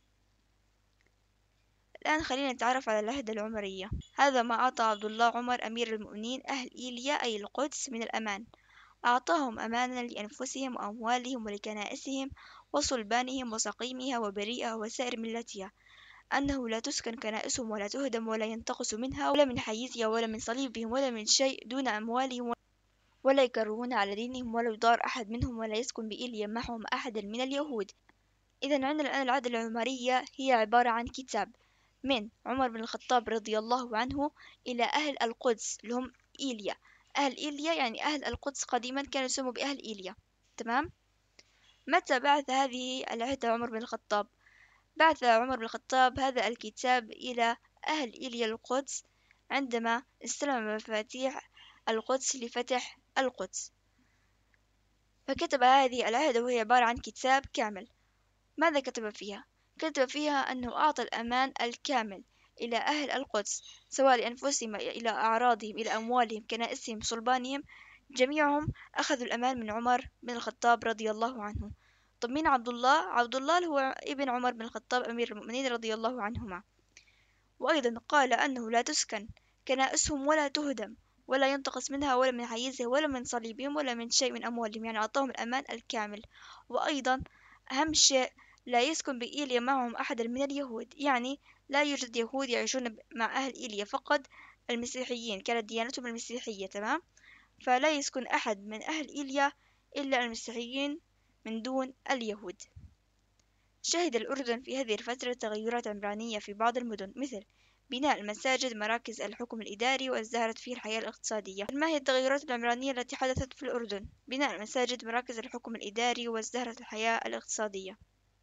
الآن خلينا نتعرف على العهد العمرية. هذا ما أعطى عبد الله عمر أمير المؤمنين أهل إيليا أي القدس من الأمان. أعطاهم أمانا لأنفسهم وأموالهم ولكنائسهم وصلبانهم وسقيمها وبريئها وسائر ملتها، أنه لا تسكن كنائسهم ولا تهدم ولا ينتقص منها ولا من حيزها ولا من صليبهم ولا من شيء دون أموالهم، ولا يكرهون على دينهم ولا يضار أحد منهم ولا يسكن بإيليا معهم أحد من اليهود. إذا عندنا الآن العهد العمرية هي عبارة عن كتاب من عمر بن الخطاب رضي الله عنه إلى أهل القدس اللي هم إيليا. أهل إيليا يعني أهل القدس قديما كانوا يسموا بأهل إيليا. تمام؟ متى بعث هذه العهد عمر بن الخطاب؟ بعث عمر بن الخطاب هذا الكتاب إلى أهل إيليا القدس عندما استلم مفاتيح القدس لفتح القدس، فكتب هذه العهد وهي عبارة عن كتاب كامل. ماذا كتب فيها؟ كتب فيها أنه أعطى الأمان الكامل إلى أهل القدس، سواء لأنفسهم إلى أعراضهم إلى أموالهم كنائسهم صلبانهم، جميعهم أخذوا الأمان من عمر بن الخطاب رضي الله عنه. طب مين عبد الله؟ عبد الله هو ابن عمر بن الخطاب أمير المؤمنين رضي الله عنهما. وأيضا قال أنه لا تسكن كنائسهم ولا تهدم ولا ينتقص منها ولا من حيزها ولا من صليبهم ولا من شيء من أموالهم، يعني أعطاهم الأمان الكامل. وأيضا أهم شيء لا يسكن بإيليا معهم أحد من اليهود، يعني لا يوجد يهود يعيشون مع أهل إيليا، فقط المسيحيين كانت ديانتهم المسيحية. تمام؟ فلا يسكن أحد من أهل إيليا إلا المسيحيين من دون اليهود. شهد الأردن في هذه الفترة تغيرات عمرانية في بعض المدن، مثل بناء المساجد مراكز الحكم الإداري، وازدهرت فيه الحياة الاقتصادية. ما هي التغيرات العمرانية التي حدثت في الأردن؟ بناء المساجد مراكز الحكم الإداري، وازدهرت الحياة الاقتصادية.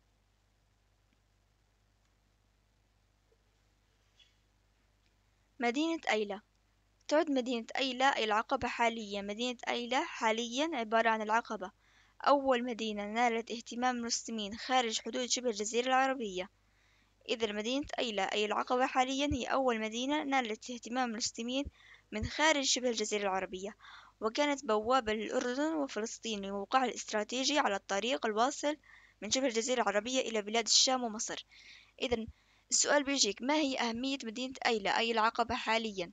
مدينة أيلة. تعد مدينة أيلة أي العقبة حاليا. مدينة أيلة حاليا عبارة عن العقبة، أول مدينة نالت اهتمام المسلمين خارج حدود شبه الجزيرة العربية. إذا مدينة أيلة أي العقبة حاليا هي أول مدينة نالت اهتمام المسلمين من خارج شبه الجزيرة العربية. وكانت بوابة للأردن وفلسطين لموقعها الاستراتيجي على الطريق الواصل من شبه الجزيرة العربية إلى بلاد الشام ومصر. إذن السؤال بيجيك: ما هي أهمية مدينة أيلة أي العقبة حاليا؟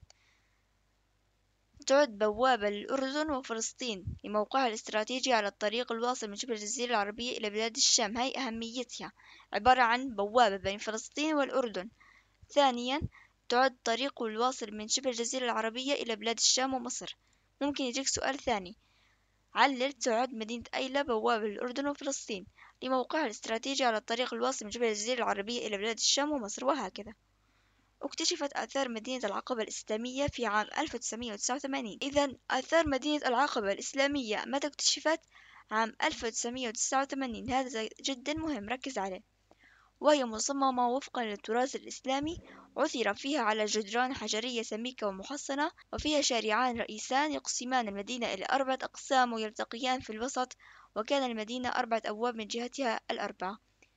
تعد بوابة للأردن وفلسطين لموقعها الاستراتيجي على الطريق الواصل من شبه الجزيرة العربية إلى بلاد الشام. هاي أهميتها، عبارة عن بوابة بين فلسطين والأردن. ثانيا، تعد طريق الواصل من شبه الجزيرة العربية إلى بلاد الشام ومصر. ممكن يجيك سؤال ثاني: علل تعد مدينة أيلة بوابة للأردن وفلسطين لموقعها الاستراتيجي على الطريق الواصل من شبه الجزيرة العربية إلى بلاد الشام ومصر، وهكذا. اكتشفت آثار مدينة العقبة الإسلامية في عام ألف وتسعمائة وتسعة وثمانين. إذن آثار مدينة العقبة الإسلامية متى اكتشفت؟ عام ألف وتسعمائة وتسعة وثمانين. هذا جدا مهم، ركز عليه. وهي مصممة وفقا للتراث الإسلامي، عثر فيها على جدران حجرية سميكة ومحصنة، وفيها شارعان رئيسان يقسمان المدينة إلى أربعة أقسام ويلتقيان في الوسط، وكان المدينة أربعة أبواب من جهتها الأربعة.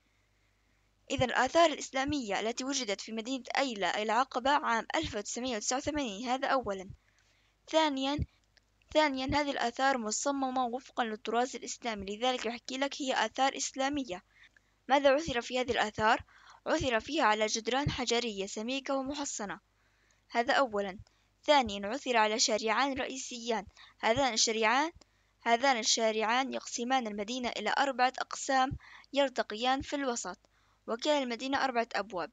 إذا الآثار الإسلامية التي وجدت في مدينة أيلة أي العقبة عام ألف وتسعمائة وتسعة وثمانين، هذا أولا. ثانيا ثانيا هذه الآثار مصممة وفقا للتراث الإسلامي، لذلك يحكي لك هي آثار إسلامية. ماذا عثر في هذه الآثار؟ عثر فيها على جدران حجرية سميكة ومحصنة، هذا أولا. ثانيا عثر على شارعان رئيسيان، هذان الشارعان هذان الشارعان يقسمان المدينة إلى أربعة أقسام يلتقيان في الوسط، وكان المدينة أربعة أبواب.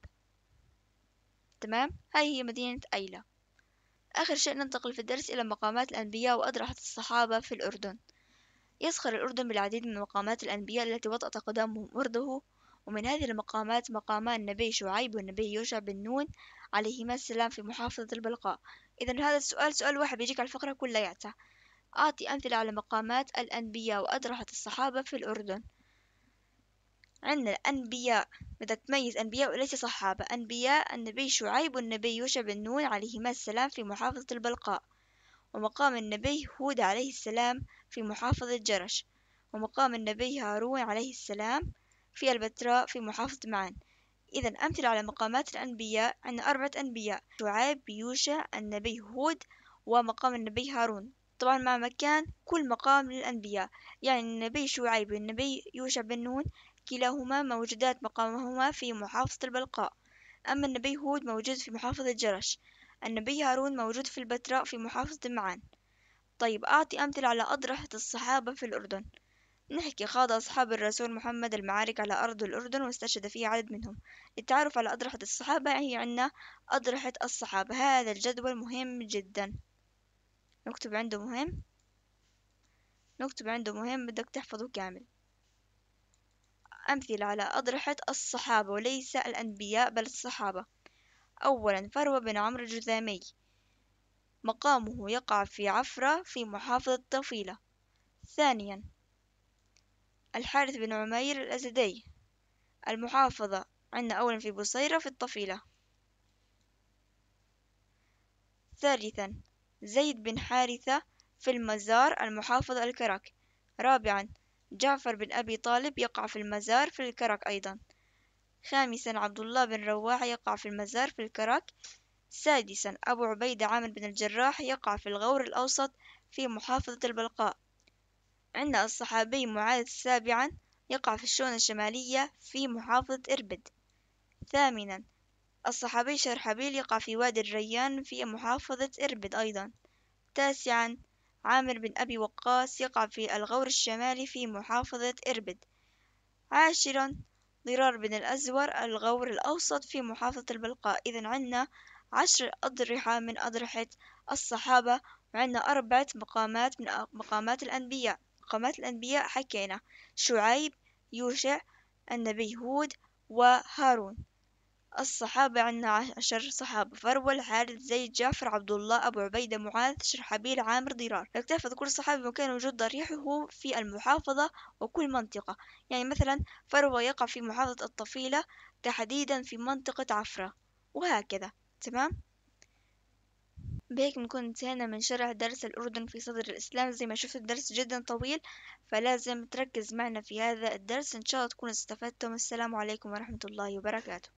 تمام، هاي هي مدينة أيلة. آخر شيء ننتقل في الدرس إلى مقامات الأنبياء وأضرحة الصحابة في الأردن. يزخر الأردن بالعديد من مقامات الأنبياء التي وطأت أقدامهم أرضه، ومن هذه المقامات مقامان النبي شعيب والنبي يوشع بن نون عليهما السلام في محافظة البلقاء. إذا هذا السؤال سؤال واحد بيجيك على الفقرة كلياتها. أعطي أمثلة على مقامات الأنبياء وأضرحة الصحابة في الأردن. عندنا الأنبياء، بدك تميز أنبياء وليس صحابة. أنبياء النبي شعيب والنبي يوشع بن نون عليهما السلام في محافظة البلقاء، ومقام النبي هود عليه السلام في محافظة جرش، ومقام النبي هارون عليه السلام في البتراء في محافظة معان. إذا أمثلة على مقامات الأنبياء: عندنا أربعة أنبياء: شعيب، يوشع، النبي هود، ومقام النبي هارون. طبعا مع مكان كل مقام للأنبياء، يعني النبي شعيب والنبي يوشع بن نون كلاهما موجودات مقامهما في محافظة البلقاء، أما النبي هود موجود في محافظة جرش، النبي هارون موجود في البتراء في محافظة معان. طيب أعطي أمثلة على أضرحة الصحابة في الأردن. نحكي: خاض أصحاب الرسول محمد المعارك على أرض الأردن واستشهد فيه عدد منهم. للتعرف على أضرحة الصحابة هي عنا أضرحة الصحابة. هذا الجدول مهم جدا، نكتب عنده مهم نكتب عنده مهم بدك تحفظه كامل. أمثلة على أضرحة الصحابة وليس الأنبياء بل الصحابة: أولا فروة بن عمرو الجذامي، مقامه يقع في عفرة في محافظة طفيلة. ثانيا الحارث بن عمير الأزدي، المحافظة عندنا أولا في بصيرة في الطفيلة. ثالثا زيد بن حارثة في المزار، المحافظة الكرك. رابعا جعفر بن أبي طالب يقع في المزار في الكرك أيضا. خامسا عبد الله بن رواحة يقع في المزار في الكرك. سادسا أبو عبيدة عامر بن الجراح يقع في الغور الأوسط في محافظة البلقاء. عندنا الصحابي معاذ سابعا يقع في الشؤون الشمالية في محافظة إربد. ثامنا الصحابي شرحبيل يقع في وادي الريان في محافظة إربد أيضا. تاسعا عامر بن أبي وقاص يقع في الغور الشمالي في محافظة إربد. عاشرا ضرار بن الأزور الغور الأوسط في محافظة البلقاء. إذن عندنا عشر أضرحة من أضرحة الصحابة، وعندنا أربعة مقامات من مقامات الأنبياء. مقامات الأنبياء حكينا: شعيب، يوشع، النبي هود، وهارون. الصحابة عندنا عشر صحابة: فروة، الحارث، زيد، جعفر، عبد الله، أبو عبيدة، معاذ، شرحبيل، عامر، ضرار. بدك تحفظ كل صحابي مكان وجود ضريحه في المحافظة وكل منطقة. يعني مثلا فروة يقع في محافظة الطفيلة تحديدا في منطقة عفرة، وهكذا. تمام، بهيك نكون انتهينا من شرح درس الأردن في صدر الإسلام. زي ما شفت الدرس جدا طويل، فلازم تركز معنا في هذا الدرس. إن شاء الله تكونوا استفدتم. السلام عليكم ورحمة الله وبركاته.